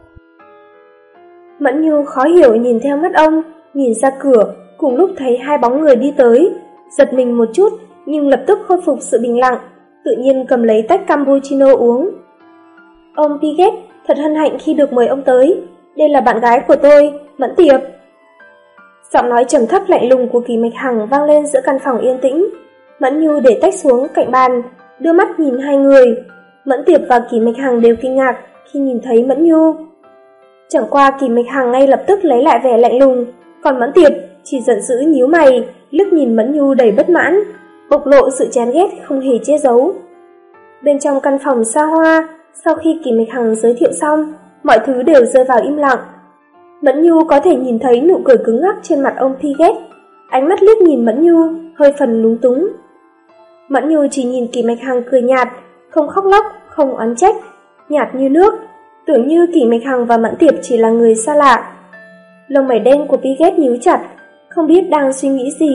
Mẫn Nhu khó hiểu nhìn theo mắt ông, nhìn ra cửa, cùng lúc thấy hai bóng người đi tới, giật mình một chút nhưng lập tức khôi phục sự bình lặng, tự nhiên cầm lấy tách cappuccino uống. Ông Piget, thật hân hạnh khi được mời ông tới, đây là bạn gái của tôi, Mẫn Tiệp. Giọng nói trầm thấp lạnh lùng của Kỳ Mạch Hằng vang lên giữa căn phòng yên tĩnh. Mẫn Nhu để tách xuống cạnh bàn, đưa mắt nhìn hai người. Mẫn Tiệp và Kỳ Mạch Hằng đều kinh ngạc khi nhìn thấy Mẫn Nhu. Chẳng qua Kỳ Mạch Hằng ngay lập tức lấy lại vẻ lạnh lùng, còn Mẫn Tiệp chỉ giận dữ nhíu mày, liếc nhìn Mẫn Nhu đầy bất mãn, bộc lộ sự chán ghét không hề che giấu. Bên trong căn phòng xa hoa, sau khi Kỳ Mạch Hằng giới thiệu xong, mọi thứ đều rơi vào im lặng. Mẫn Nhu có thể nhìn thấy nụ cười cứng ngắc trên mặt ông Piget, ánh mắt liếc nhìn Mẫn Nhu hơi phần lúng túng. Mẫn Nhu chỉ nhìn Kỳ Mạch Hằng cười nhạt, không khóc lóc, không oán trách, nhạt như nước, tưởng như Kỳ Mạch Hằng và Mẫn Tiệp chỉ là người xa lạ. Lông mày đen của Piget nhíu chặt, không biết đang suy nghĩ gì,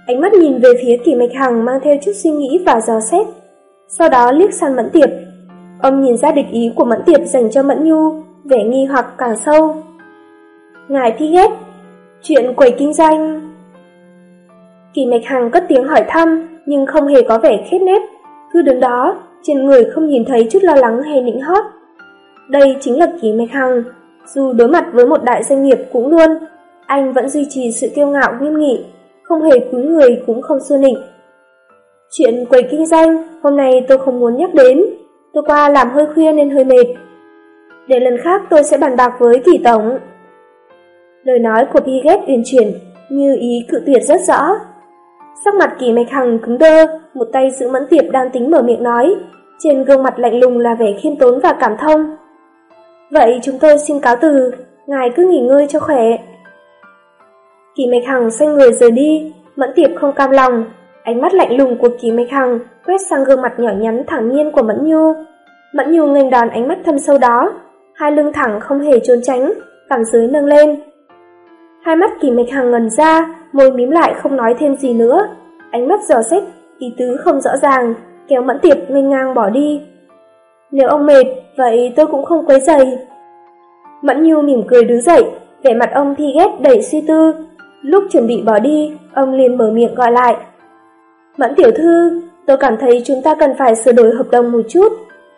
ánh mắt nhìn về phía Kỷ Mạch Hằng mang theo chút suy nghĩ và dò xét, sau đó liếc sang Mẫn Tiệp. Ông nhìn ra địch ý của Mẫn Tiệp dành cho Mẫn Nhu, vẻ nghi hoặc càng sâu. Ngài Piaget, chuyện quầy kinh doanh... Kỷ Mạch Hằng cất tiếng hỏi thăm, nhưng không hề có vẻ khép nép, cứ đứng đó, trên người không nhìn thấy chút lo lắng hay nịnh hót. Đây chính là Kỷ Mạch Hằng, dù đối mặt với một đại doanh nghiệp cũng luôn, anh vẫn duy trì sự kiêu ngạo nghiêm nghị, không hề cúi người cũng không xua nịnh. Chuyện quầy kinh doanh, hôm nay tôi không muốn nhắc đến, tôi qua làm hơi khuya nên hơi mệt. Để lần khác tôi sẽ bàn bạc với Kỷ tổng. Lời nói của Piaget uyển chuyển, như ý cự tuyệt rất rõ. Sắc mặt Kỷ Mạch Hằng cứng đơ, một tay giữ Mẫn Tiệp đang tính mở miệng nói, trên gương mặt lạnh lùng là vẻ khiêm tốn và cảm thông. Vậy chúng tôi xin cáo từ, ngài cứ nghỉ ngơi cho khỏe. Kỷ Mạch Hằng xoay người rời đi, Mẫn Tiệp không cam lòng, ánh mắt lạnh lùng của Kỷ Mạch Hằng quét sang gương mặt nhỏ nhắn thẳng nhiên của Mẫn Nhu. Mẫn Nhu nghênh đón ánh mắt thâm sâu đó, hai lưng thẳng không hề trốn tránh, cằm dưới nâng lên. Hai mắt Kỷ Mạch Hằng ngần ra, môi mím lại không nói thêm gì nữa, ánh mắt dò xét, ý tứ không rõ ràng, kéo Mẫn Tiệp nghênh ngang bỏ đi. Nếu ông mệt, vậy tôi cũng không quấy rầy. Mẫn Nhu mỉm cười đứng dậy, vẻ mặt ông Piaget đầy suy tư. Lúc chuẩn bị bỏ đi, ông liền mở miệng gọi lại. Mẫn tiểu thư, tôi cảm thấy chúng ta cần phải sửa đổi hợp đồng một chút.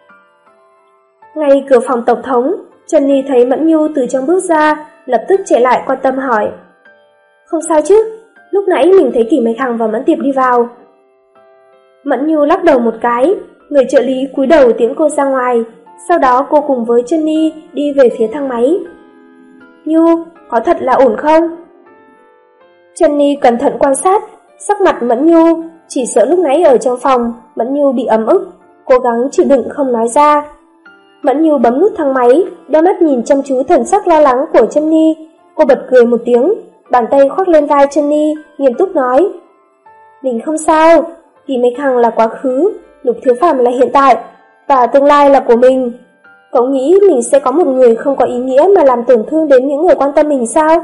Ngay cửa phòng tổng thống, Jenny thấy Mẫn Nhu từ trong bước ra, lập tức chạy lại quan tâm hỏi. Không sao chứ, lúc nãy mình thấy Kỷ Mạch Hằng và Mẫn Tiệp đi vào. Mẫn Nhu lắc đầu một cái, người trợ lý cúi đầu tiễn cô ra ngoài, sau đó cô cùng với Jenny đi về phía thang máy. Nhu, có thật là ổn không? Jenny cẩn thận quan sát, sắc mặt Mẫn Nhu, chỉ sợ lúc nãy ở trong phòng, Mẫn Nhu bị ấm ức, cố gắng chịu đựng không nói ra. Mẫn Nhu bấm nút thang máy, đôi mắt nhìn chăm chú thần sắc lo lắng của Jenny, cô bật cười một tiếng, bàn tay khoác lên vai Jenny, nghiêm túc nói. Mình không sao, Kỷ Mạch Hằng là quá khứ, Lục Thiếu Phàm là hiện tại, và tương lai là của mình. Cậu nghĩ mình sẽ có một người không có ý nghĩa mà làm tổn thương đến những người quan tâm mình sao?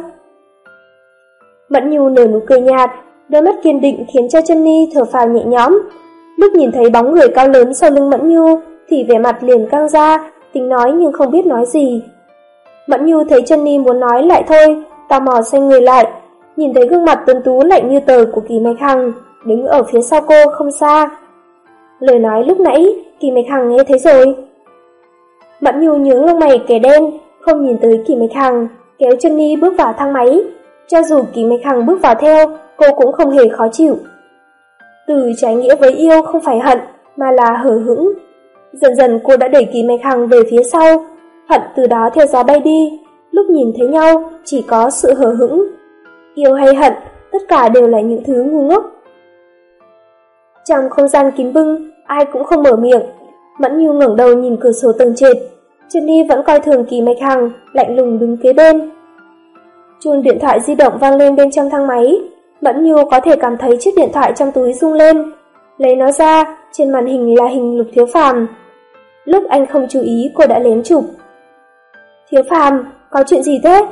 Mẫn Nhu nở nụ cười nhạt, đôi mắt kiên định khiến cho Jenny thở phào nhẹ nhõm. Lúc nhìn thấy bóng người cao lớn sau lưng Mẫn Nhu thì vẻ mặt liền căng ra, tính nói nhưng không biết nói gì. Mẫn Nhu thấy Jenny muốn nói lại thôi, tò mò xoay người lại, nhìn thấy gương mặt tuấn tú lạnh như tờ của Kỷ Mạch Hằng đứng ở phía sau cô không xa. Lời nói lúc nãy Kỷ Mạch Hằng nghe thấy rồi. Mẫn Nhu nhướng lông mày kẻ đen, không nhìn tới Kỷ Mạch Hằng, kéo Jenny bước vào thang máy. Cho dù Kỷ Mạch Hằng bước vào theo, cô cũng không hề khó chịu. Từ trái nghĩa với yêu không phải hận, mà là hờ hững. Dần dần cô đã đẩy Kỷ Mạch Hằng về phía sau, hận từ đó theo gió bay đi. Lúc nhìn thấy nhau, chỉ có sự hờ hững. Yêu hay hận, tất cả đều là những thứ ngu ngốc. Trong không gian kín bưng, ai cũng không mở miệng. Mẫn Nhu ngẩng đầu nhìn cửa sổ tầng trệt. Jenny vẫn coi thường Kỷ Mạch Hằng, lạnh lùng đứng kế bên. Chuông điện thoại di động vang lên bên trong thang máy. Mẫn Nhu có thể cảm thấy chiếc điện thoại trong túi rung lên. Lấy nó ra, trên màn hình là hình Lục Thiếu Phàm. Lúc anh không chú ý, cô đã lén chụp. Thiếu Phàm, có chuyện gì thế?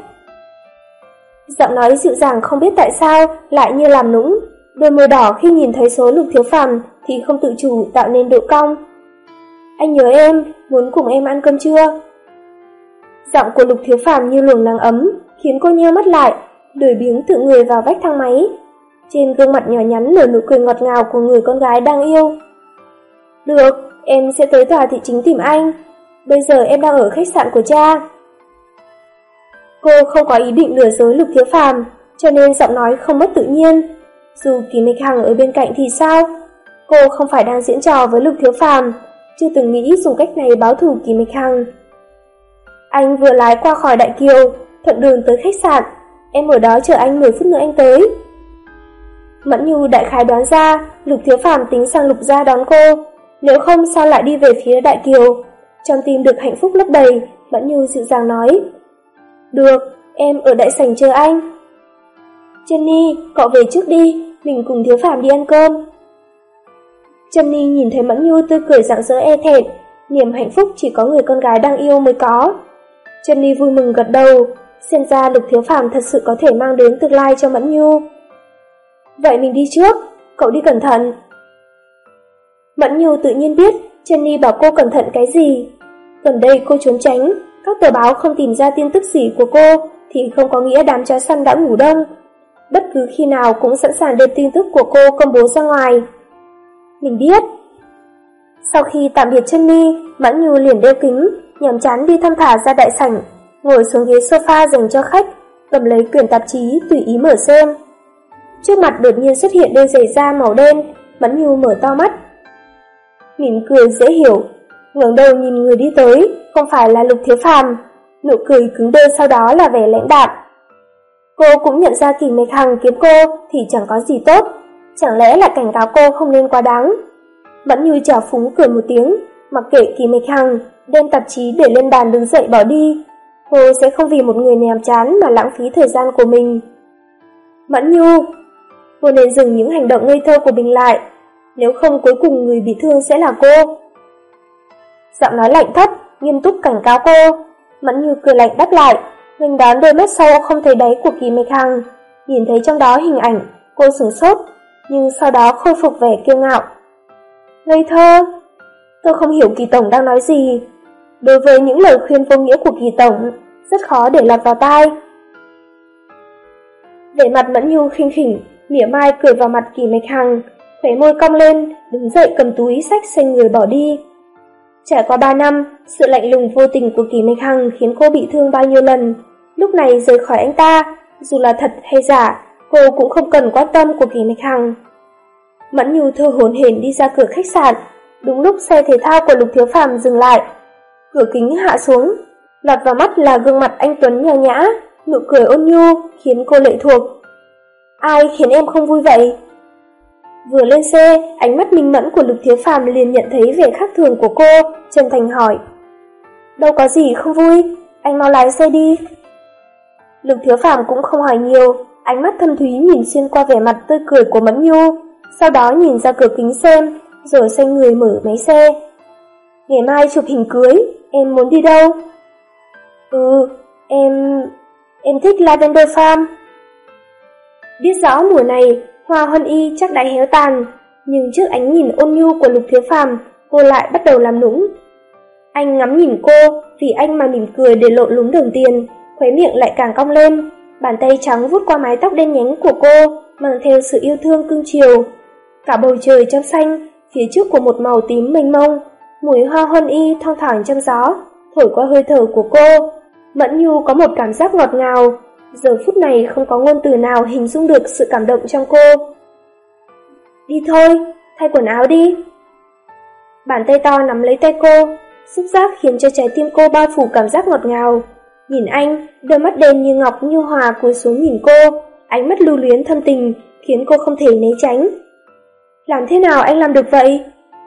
Giọng nói dịu dàng không biết tại sao lại như làm nũng. Đôi môi đỏ khi nhìn thấy số Lục Thiếu Phàm thì không tự chủ tạo nên độ cong. Anh nhớ em, muốn cùng em ăn cơm trưa. Giọng của Lục Thiếu Phàm như luồng nắng ấm, khiến cô nheo mắt lại, lười biếng tựa người vào vách thang máy. Trên gương mặt nhỏ nhắn nở nụ cười ngọt ngào của người con gái đang yêu. Được, em sẽ tới tòa thị chính tìm anh. Bây giờ em đang ở khách sạn của cha. Cô không có ý định lừa dối Lục Thiếu Phàm, cho nên giọng nói không mất tự nhiên. Dù Kỷ Mạch Hằng ở bên cạnh thì sao? Cô không phải đang diễn trò với Lục Thiếu Phàm, chưa từng nghĩ dùng cách này báo thù Kỷ Mạch Hằng. Anh vừa lái qua khỏi Đại Kiều, thuận đường tới khách sạn. Em ở đó chờ anh mười phút nữa anh tới. Mẫn Nhu đại khái đoán ra Lục Thiếu Phàm tính sang Lục gia đón cô, nếu không sao lại đi về phía Đại Kiều. Trong tim được hạnh phúc lấp đầy, Mẫn Nhu dịu dàng nói. Được, em ở đại sảnh chờ anh. Jenny, cậu về trước đi, mình cùng Thiếu Phàm đi ăn cơm. Jenny nhìn thấy Mẫn Nhu tươi cười rạng rỡ e thẹn, niềm hạnh phúc chỉ có người con gái đang yêu mới có. Jenny vui mừng gật đầu, xem ra Lục Thiếu Phàm thật sự có thể mang đến tương lai cho Mẫn Nhu. vậy mình đi trước, cậu đi cẩn thận. Mẫn Nhu tự nhiên biết Jenny bảo cô cẩn thận cái gì. Gần đây cô trốn tránh, các tờ báo không tìm ra tin tức gì của cô thì không có nghĩa đám chó săn đã ngủ đông. Bất cứ khi nào cũng sẵn sàng đem tin tức của cô công bố ra ngoài. Mình biết. Sau khi tạm biệt Jenny, Mẫn Nhu liền đeo kính, nhàm chán đi thong thả ra đại sảnh, ngồi xuống ghế sofa dành cho khách, cầm lấy quyển tạp chí tùy ý mở xem. Trước mặt đột nhiên xuất hiện đôi giày da màu đen, Mẫn Nhu mở to mắt. Mỉm cười dễ hiểu, ngẩng đầu nhìn người đi tới, không phải là Lục Thiếu Phàm, nụ cười cứng đơ sau đó là vẻ lãnh đạm. Cô cũng nhận ra Kỳ Mạch Hằng kiếm cô thì chẳng có gì tốt, chẳng lẽ là cảnh cáo cô không nên quá đáng. Mẫn Nhu trào phúng cười một tiếng, mặc kệ Kỳ Mạch Hằng, đem tạp chí để lên bàn đứng dậy bỏ đi. Cô sẽ không vì một người nhàm chán mà lãng phí thời gian của mình. Mẫn Nhu, cô nên dừng những hành động ngây thơ của mình lại, nếu không cuối cùng người bị thương sẽ là cô. Giọng nói lạnh thấp, nghiêm túc cảnh cáo cô. Mẫn Nhu cười lạnh đáp lại, nghênh đón đôi mắt sâu không thấy đáy của Kỳ Mạch Hằng, nhìn thấy trong đó hình ảnh, cô sửng sốt, nhưng sau đó khôi phục vẻ kiêu ngạo. Ngây thơ? Tôi không hiểu Kỳ tổng đang nói gì. Đối với những lời khuyên vô nghĩa của Kỳ tổng, rất khó để lọt vào tai. Vẻ mặt Mẫn Nhu khinh khỉnh, mỉa mai cười vào mặt Kỳ Mạch Hằng, khóe môi cong lên, đứng dậy cầm túi xách xoay người bỏ đi. Trải qua ba năm, sự lạnh lùng vô tình của Kỳ Mạch Hằng khiến cô bị thương bao nhiêu lần. Lúc này rời khỏi anh ta, dù là thật hay giả, cô cũng không cần quan tâm của Kỳ Mạch Hằng. Mẫn Nhu thơ hổn hển đi ra cửa khách sạn, đúng lúc xe thể thao của Lục Thiếu Phàm dừng lại. Cửa kính hạ xuống, lọt vào mắt là gương mặt anh tuấn nho nhã, nụ cười ôn nhu khiến cô lệ thuộc. Ai khiến em không vui vậy? Vừa lên xe, ánh mắt minh mẫn của Lục Thiếu Phàm liền nhận thấy vẻ khác thường của cô, chân thành hỏi. Đâu có gì không vui, anh mau lái xe đi. Lục Thiếu Phàm cũng không hỏi nhiều, ánh mắt thâm thúy nhìn xuyên qua vẻ mặt tươi cười của Mẫn Nhu, sau đó nhìn ra cửa kính xem, rồi xoay người mở máy xe. Ngày mai chụp hình cưới, em muốn đi đâu? Ừ, em... em thích Lavender Farm. Biết rõ mùa này, hoa huân y chắc đã héo tàn, nhưng trước ánh nhìn ôn nhu của Lục Thiếu Phàm, cô lại bắt đầu làm nũng. Anh ngắm nhìn cô, vì anh mà mỉm cười để lộ lúm đồng tiền, khóe miệng lại càng cong lên, bàn tay trắng vuốt qua mái tóc đen nhánh của cô, mang theo sự yêu thương cưng chiều. Cả bầu trời trong xanh, phía trước của một màu tím mênh mông, mùi hoa huân y thoang thoảng trong gió, thổi qua hơi thở của cô. Mẫn Nhu có một cảm giác ngọt ngào, giờ phút này không có ngôn từ nào hình dung được sự cảm động trong cô. Đi thôi, thay quần áo đi. Bàn tay to nắm lấy tay cô, xúc giác khiến cho trái tim cô bao phủ cảm giác ngọt ngào. Nhìn anh, đôi mắt đen như ngọc nhu hòa cúi xuống nhìn cô, ánh mắt lưu luyến thâm tình khiến cô không thể né tránh. Làm thế nào anh làm được vậy?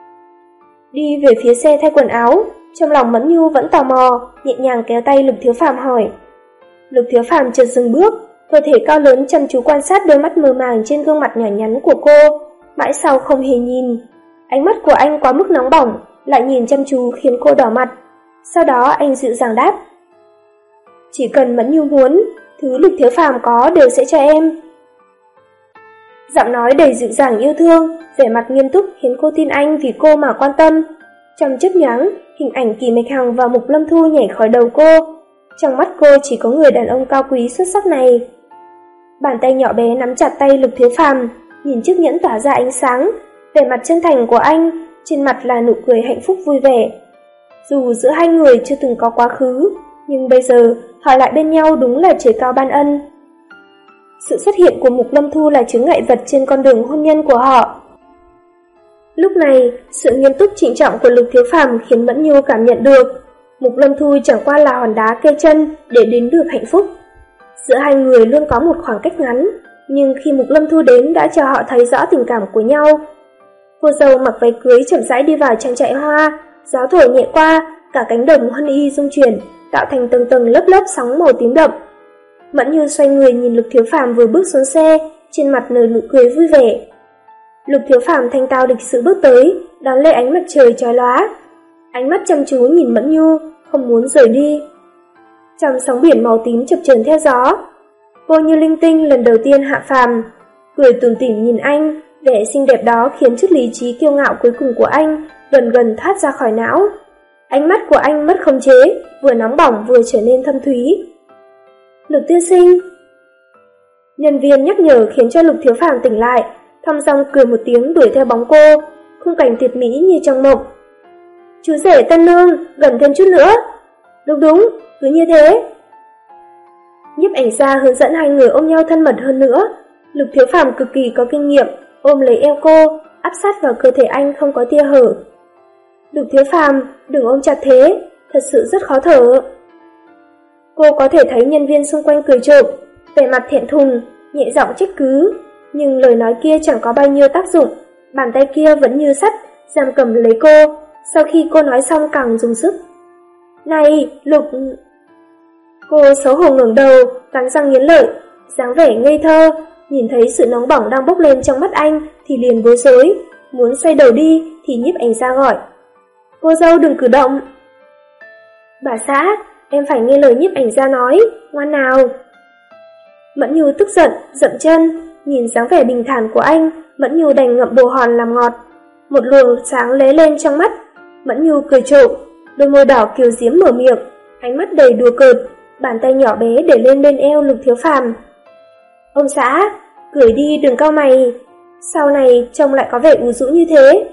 Đi về phía xe thay quần áo, trong lòng Mẫn Nhu vẫn tò mò, nhẹ nhàng kéo tay Lục Thiếu Phàm hỏi. Lục Thiếu Phàm chợt dừng bước, cơ thể cao lớn chăm chú quan sát đôi mắt mơ màng trên gương mặt nhỏ nhắn của cô, mãi sau không hề nhìn. Ánh mắt của anh quá mức nóng bỏng, lại nhìn chăm chú khiến cô đỏ mặt. Sau đó anh dịu dàng đáp. Chỉ cần Mẫn Nhu muốn, thứ Lục Thiếu Phàm có đều sẽ cho em. Giọng nói đầy dịu dàng yêu thương, vẻ mặt nghiêm túc khiến cô tin anh vì cô mà quan tâm. Trong chớp nhoáng, hình ảnh Kỳ Mạch Hằng và Mục Lâm Thu nhảy khỏi đầu cô. Trong mắt cô chỉ có người đàn ông cao quý xuất sắc này. Bàn tay nhỏ bé nắm chặt tay Lục Thiếu Phàm, nhìn chiếc nhẫn tỏa ra ánh sáng, vẻ mặt chân thành của anh, trên mặt là nụ cười hạnh phúc vui vẻ. Dù giữa hai người chưa từng có quá khứ, nhưng bây giờ họ lại bên nhau đúng là trời cao ban ân. Sự xuất hiện của Mục Lâm Thu là chướng ngại vật trên con đường hôn nhân của họ. Lúc này, sự nghiêm túc trịnh trọng của Lục Thiếu Phàm khiến Mẫn Nhu cảm nhận được Mục Lâm Thu chẳng qua là hòn đá kê chân để đến được hạnh phúc. Giữa hai người luôn có một khoảng cách ngắn, nhưng khi Mục Lâm Thu đến đã cho họ thấy rõ tình cảm của nhau. Cô dâu mặc váy cưới chậm rãi đi vào trang trại hoa, gió thổi nhẹ qua, cả cánh đồng huân y rung chuyển, tạo thành tầng tầng lớp lớp sóng màu tím đậm. Mẫn Nhu xoay người nhìn Lục Thiếu Phàm vừa bước xuống xe, trên mặt nở nụ cười vui vẻ. Lục Thiếu Phàm thanh cao lịch sự bước tới, đón lấy ánh mặt trời chói lóa. Ánh mắt chăm chú nhìn Mẫn Nhu, không muốn rời đi. Trong sóng biển màu tím chập chờn theo gió, cô như linh tinh lần đầu tiên hạ phàm. cười tủm tỉm nhìn anh, vẻ xinh đẹp đó khiến chút lý trí kiêu ngạo cuối cùng của anh gần gần thoát ra khỏi não. Ánh mắt của anh mất khống chế, vừa nóng bỏng vừa trở nên thâm thúy. Lục tiên sinh. Nhân viên nhắc nhở khiến cho Lục Thiếu Phàm tỉnh lại, thong dong cười một tiếng đuổi theo bóng cô, khung cảnh tuyệt mỹ như trong mộng. Chú rể Tân Nương, gần thêm chút nữa. Đúng đúng, cứ như thế. Nhiếp ảnh gia hướng dẫn hai người ôm nhau thân mật hơn nữa. Lục Thiếu Phàm cực kỳ có kinh nghiệm, ôm lấy eo cô, áp sát vào cơ thể anh không có tia hở. Lục Thiếu Phàm, đừng ôm chặt thế, thật sự rất khó thở. Cô có thể thấy nhân viên xung quanh cười trộm, vẻ mặt thẹn thùng, nhẹ giọng trách cứ, nhưng lời nói kia chẳng có bao nhiêu tác dụng, bàn tay kia vẫn như sắt, giam cầm lấy cô, sau khi cô nói xong càng dùng sức. Này, Lục... Cô xấu hổ ngẩng đầu, cắn răng nghiến lợi, dáng vẻ ngây thơ, nhìn thấy sự nóng bỏng đang bốc lên trong mắt anh thì liền bối rối, muốn xoay đầu đi thì nhiếp ảnh gia gọi. Cô dâu đừng cử động. Bà xã, em phải nghe lời nhiếp ảnh gia nói, ngoan nào. Mẫn Nhu tức giận, dậm chân, nhìn dáng vẻ bình thản của anh, Mẫn Nhu đành ngậm bồ hòn làm ngọt. Một luồng sáng lóe lên trong mắt, Mẫn Nhu cười trộm, đôi môi đỏ kiều diễm mở miệng, ánh mắt đầy đùa cợt, bàn tay nhỏ bé để lên bên eo Lục Thiếu Phàm. Ông xã, cười đi đừng cau mày, sau này trông lại có vẻ ủ rũ như thế.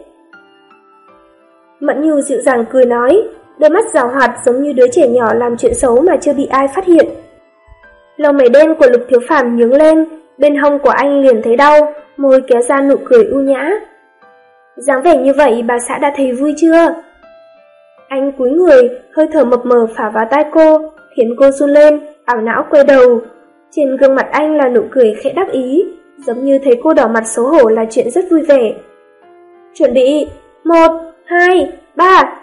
Mẫn Nhu dịu dàng cười nói, đôi mắt giảo hoạt giống như đứa trẻ nhỏ làm chuyện xấu mà chưa bị ai phát hiện. Lông mày đen của Lục Thiếu Phàm nhướng lên, bên hông của anh liền thấy đau, môi kéo ra nụ cười ưu nhã. Dáng vẻ như vậy bà xã đã thấy vui chưa? Anh cúi người, hơi thở mập mờ phả vào tai cô, khiến cô run lên, ảo não quay đầu. Trên gương mặt anh là nụ cười khẽ đắc ý, giống như thấy cô đỏ mặt xấu hổ là chuyện rất vui vẻ. Chuẩn bị, một, hai, ba.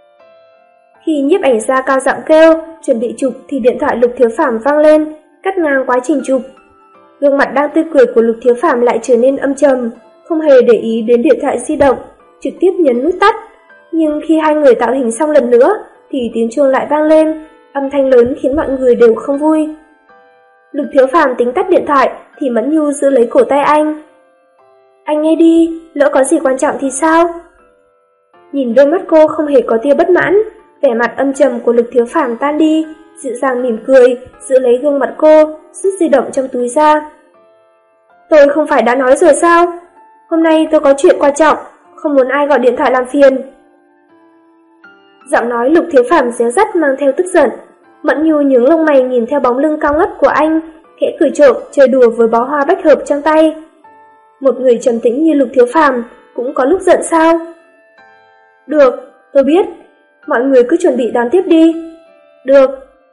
Khi nhiếp ảnh gia cao giọng kêu, chuẩn bị chụp thì điện thoại Lục Thiếu Phàm vang lên, cắt ngang quá trình chụp. Gương mặt đang tươi cười của Lục Thiếu Phàm lại trở nên âm trầm, không hề để ý đến điện thoại di động, trực tiếp nhấn nút tắt. Nhưng khi hai người tạo hình xong lần nữa, thì tiếng chuông lại vang lên, âm thanh lớn khiến mọi người đều không vui. Lục Thiếu Phàm tính tắt điện thoại, thì Mẫn Nhu giữ lấy cổ tay anh. Anh nghe đi, lỡ có gì quan trọng thì sao? Nhìn đôi mắt cô không hề có tia bất mãn, vẻ mặt âm trầm của Lục Thiếu Phàm tan đi, dịu dàng mỉm cười, giữ lấy gương mặt cô, rút di động trong túi ra. Tôi không phải đã nói rồi sao? Hôm nay tôi có chuyện quan trọng, không muốn ai gọi điện thoại làm phiền. Giọng nói Lục Thiếu Phàm réo rắt mang theo tức giận. Mẫn Nhu nhướng lông mày nhìn theo bóng lưng cao ngất của anh, khẽ cười trộm chơi đùa với bó hoa bách hợp trong tay. Một người trầm tĩnh như Lục Thiếu Phàm cũng có lúc giận sao? Được, tôi biết. Mọi người cứ chuẩn bị đón tiếp đi. Được.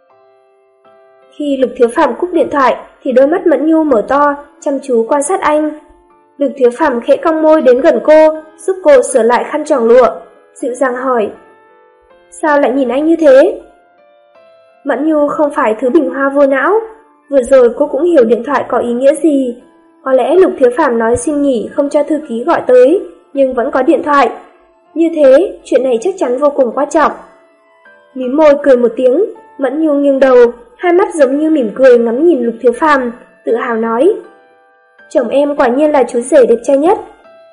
Khi Lục Thiếu Phàm cúp điện thoại thì đôi mắt Mẫn Nhu mở to, chăm chú quan sát anh. Lục Thiếu Phàm khẽ cong môi đến gần cô, giúp cô sửa lại khăn choàng lụa, dịu dàng hỏi: Sao lại nhìn anh như thế? Mẫn Nhu không phải thứ bình hoa vô não, vừa rồi cô cũng hiểu điện thoại có ý nghĩa gì. Có lẽ Lục Thiếu Phàm nói xin nghỉ không cho thư ký gọi tới, nhưng vẫn có điện thoại. Như thế, chuyện này chắc chắn vô cùng quan trọng. Mím môi cười một tiếng, Mẫn Nhu nghiêng đầu, hai mắt giống như mỉm cười ngắm nhìn Lục Thiếu Phàm, tự hào nói: Chồng em quả nhiên là chú rể đẹp trai nhất.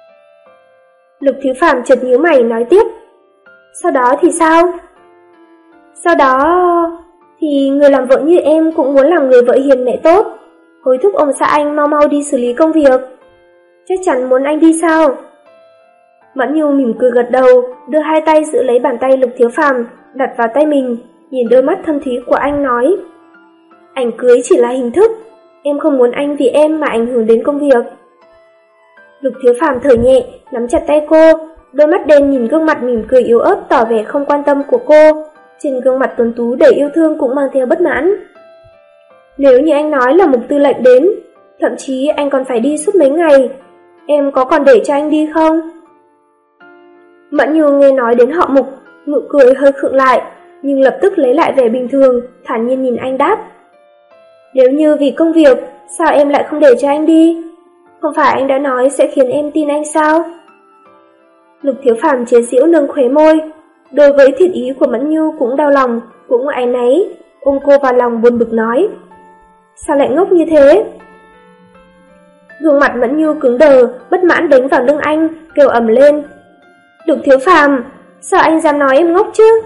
Lục Thiếu Phàm chợt nhíu mày nói tiếp: Sau đó thì sao? Sau đó thì người làm vợ như em cũng muốn làm người vợ hiền mẹ tốt, hối thúc ông xã anh mau mau đi xử lý công việc. Chắc chắn muốn anh đi sao? Mẫn Nhu mỉm cười gật đầu, đưa hai tay giữ lấy bàn tay Lục Thiếu Phàm, đặt vào tay mình, nhìn đôi mắt thâm thúy của anh nói: Ảnh cưới chỉ là hình thức, em không muốn anh vì em mà ảnh hưởng đến công việc. Lục Thiếu Phàm thở nhẹ, nắm chặt tay cô, đôi mắt đen nhìn gương mặt mỉm cười yếu ớt tỏ vẻ không quan tâm của cô, trên gương mặt tuấn tú đầy yêu thương cũng mang theo bất mãn. Nếu như anh nói là Mục tư lệnh đến, thậm chí anh còn phải đi suốt mấy ngày, em có còn để cho anh đi không? Mẫn Nhu nghe nói đến họ Mục, nụ cười hơi khựng lại, nhưng lập tức lấy lại vẻ bình thường, thản nhiên nhìn anh đáp: Nếu như vì công việc, sao em lại không để cho anh đi? Không phải anh đã nói sẽ khiến em tin anh sao? Lục Thiếu Phàm chế giễu nâng khóe môi, đối với thiện ý của Mẫn Nhu cũng đau lòng, cũng áy náy, ôm cô vào lòng buồn bực nói: Sao lại ngốc như thế? Gương mặt Mẫn Nhu cứng đờ, bất mãn đánh vào lưng anh, kêu ầm lên. Lục Thiếu Phàm, sao anh dám nói em ngốc chứ?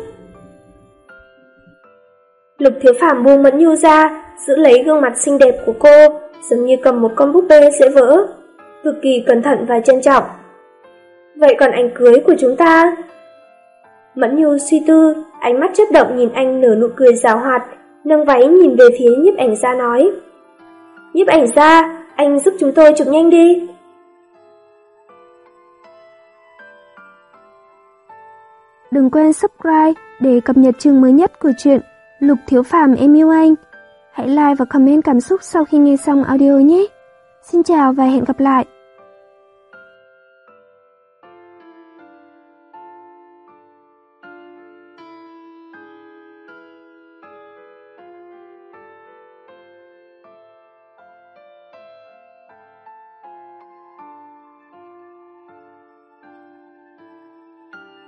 Lục Thiếu Phàm buông Mẫn Nhu ra, giữ lấy gương mặt xinh đẹp của cô, giống như cầm một con búp bê sẽ vỡ, cực kỳ cẩn thận và trân trọng. Vậy còn ảnh cưới của chúng ta? Mẫn Nhu suy tư, ánh mắt chớp động nhìn anh nở nụ cười giảo hoạt, nâng váy nhìn về phía nhiếp ảnh gia nói. Nhiếp ảnh gia, anh giúp chúng tôi chụp nhanh đi. Đừng quên subscribe để cập nhật chương mới nhất của truyện Lục Thiếu Phàm Em Yêu Anh. Hãy like và comment cảm xúc sau khi nghe xong audio nhé. Xin chào và hẹn gặp lại.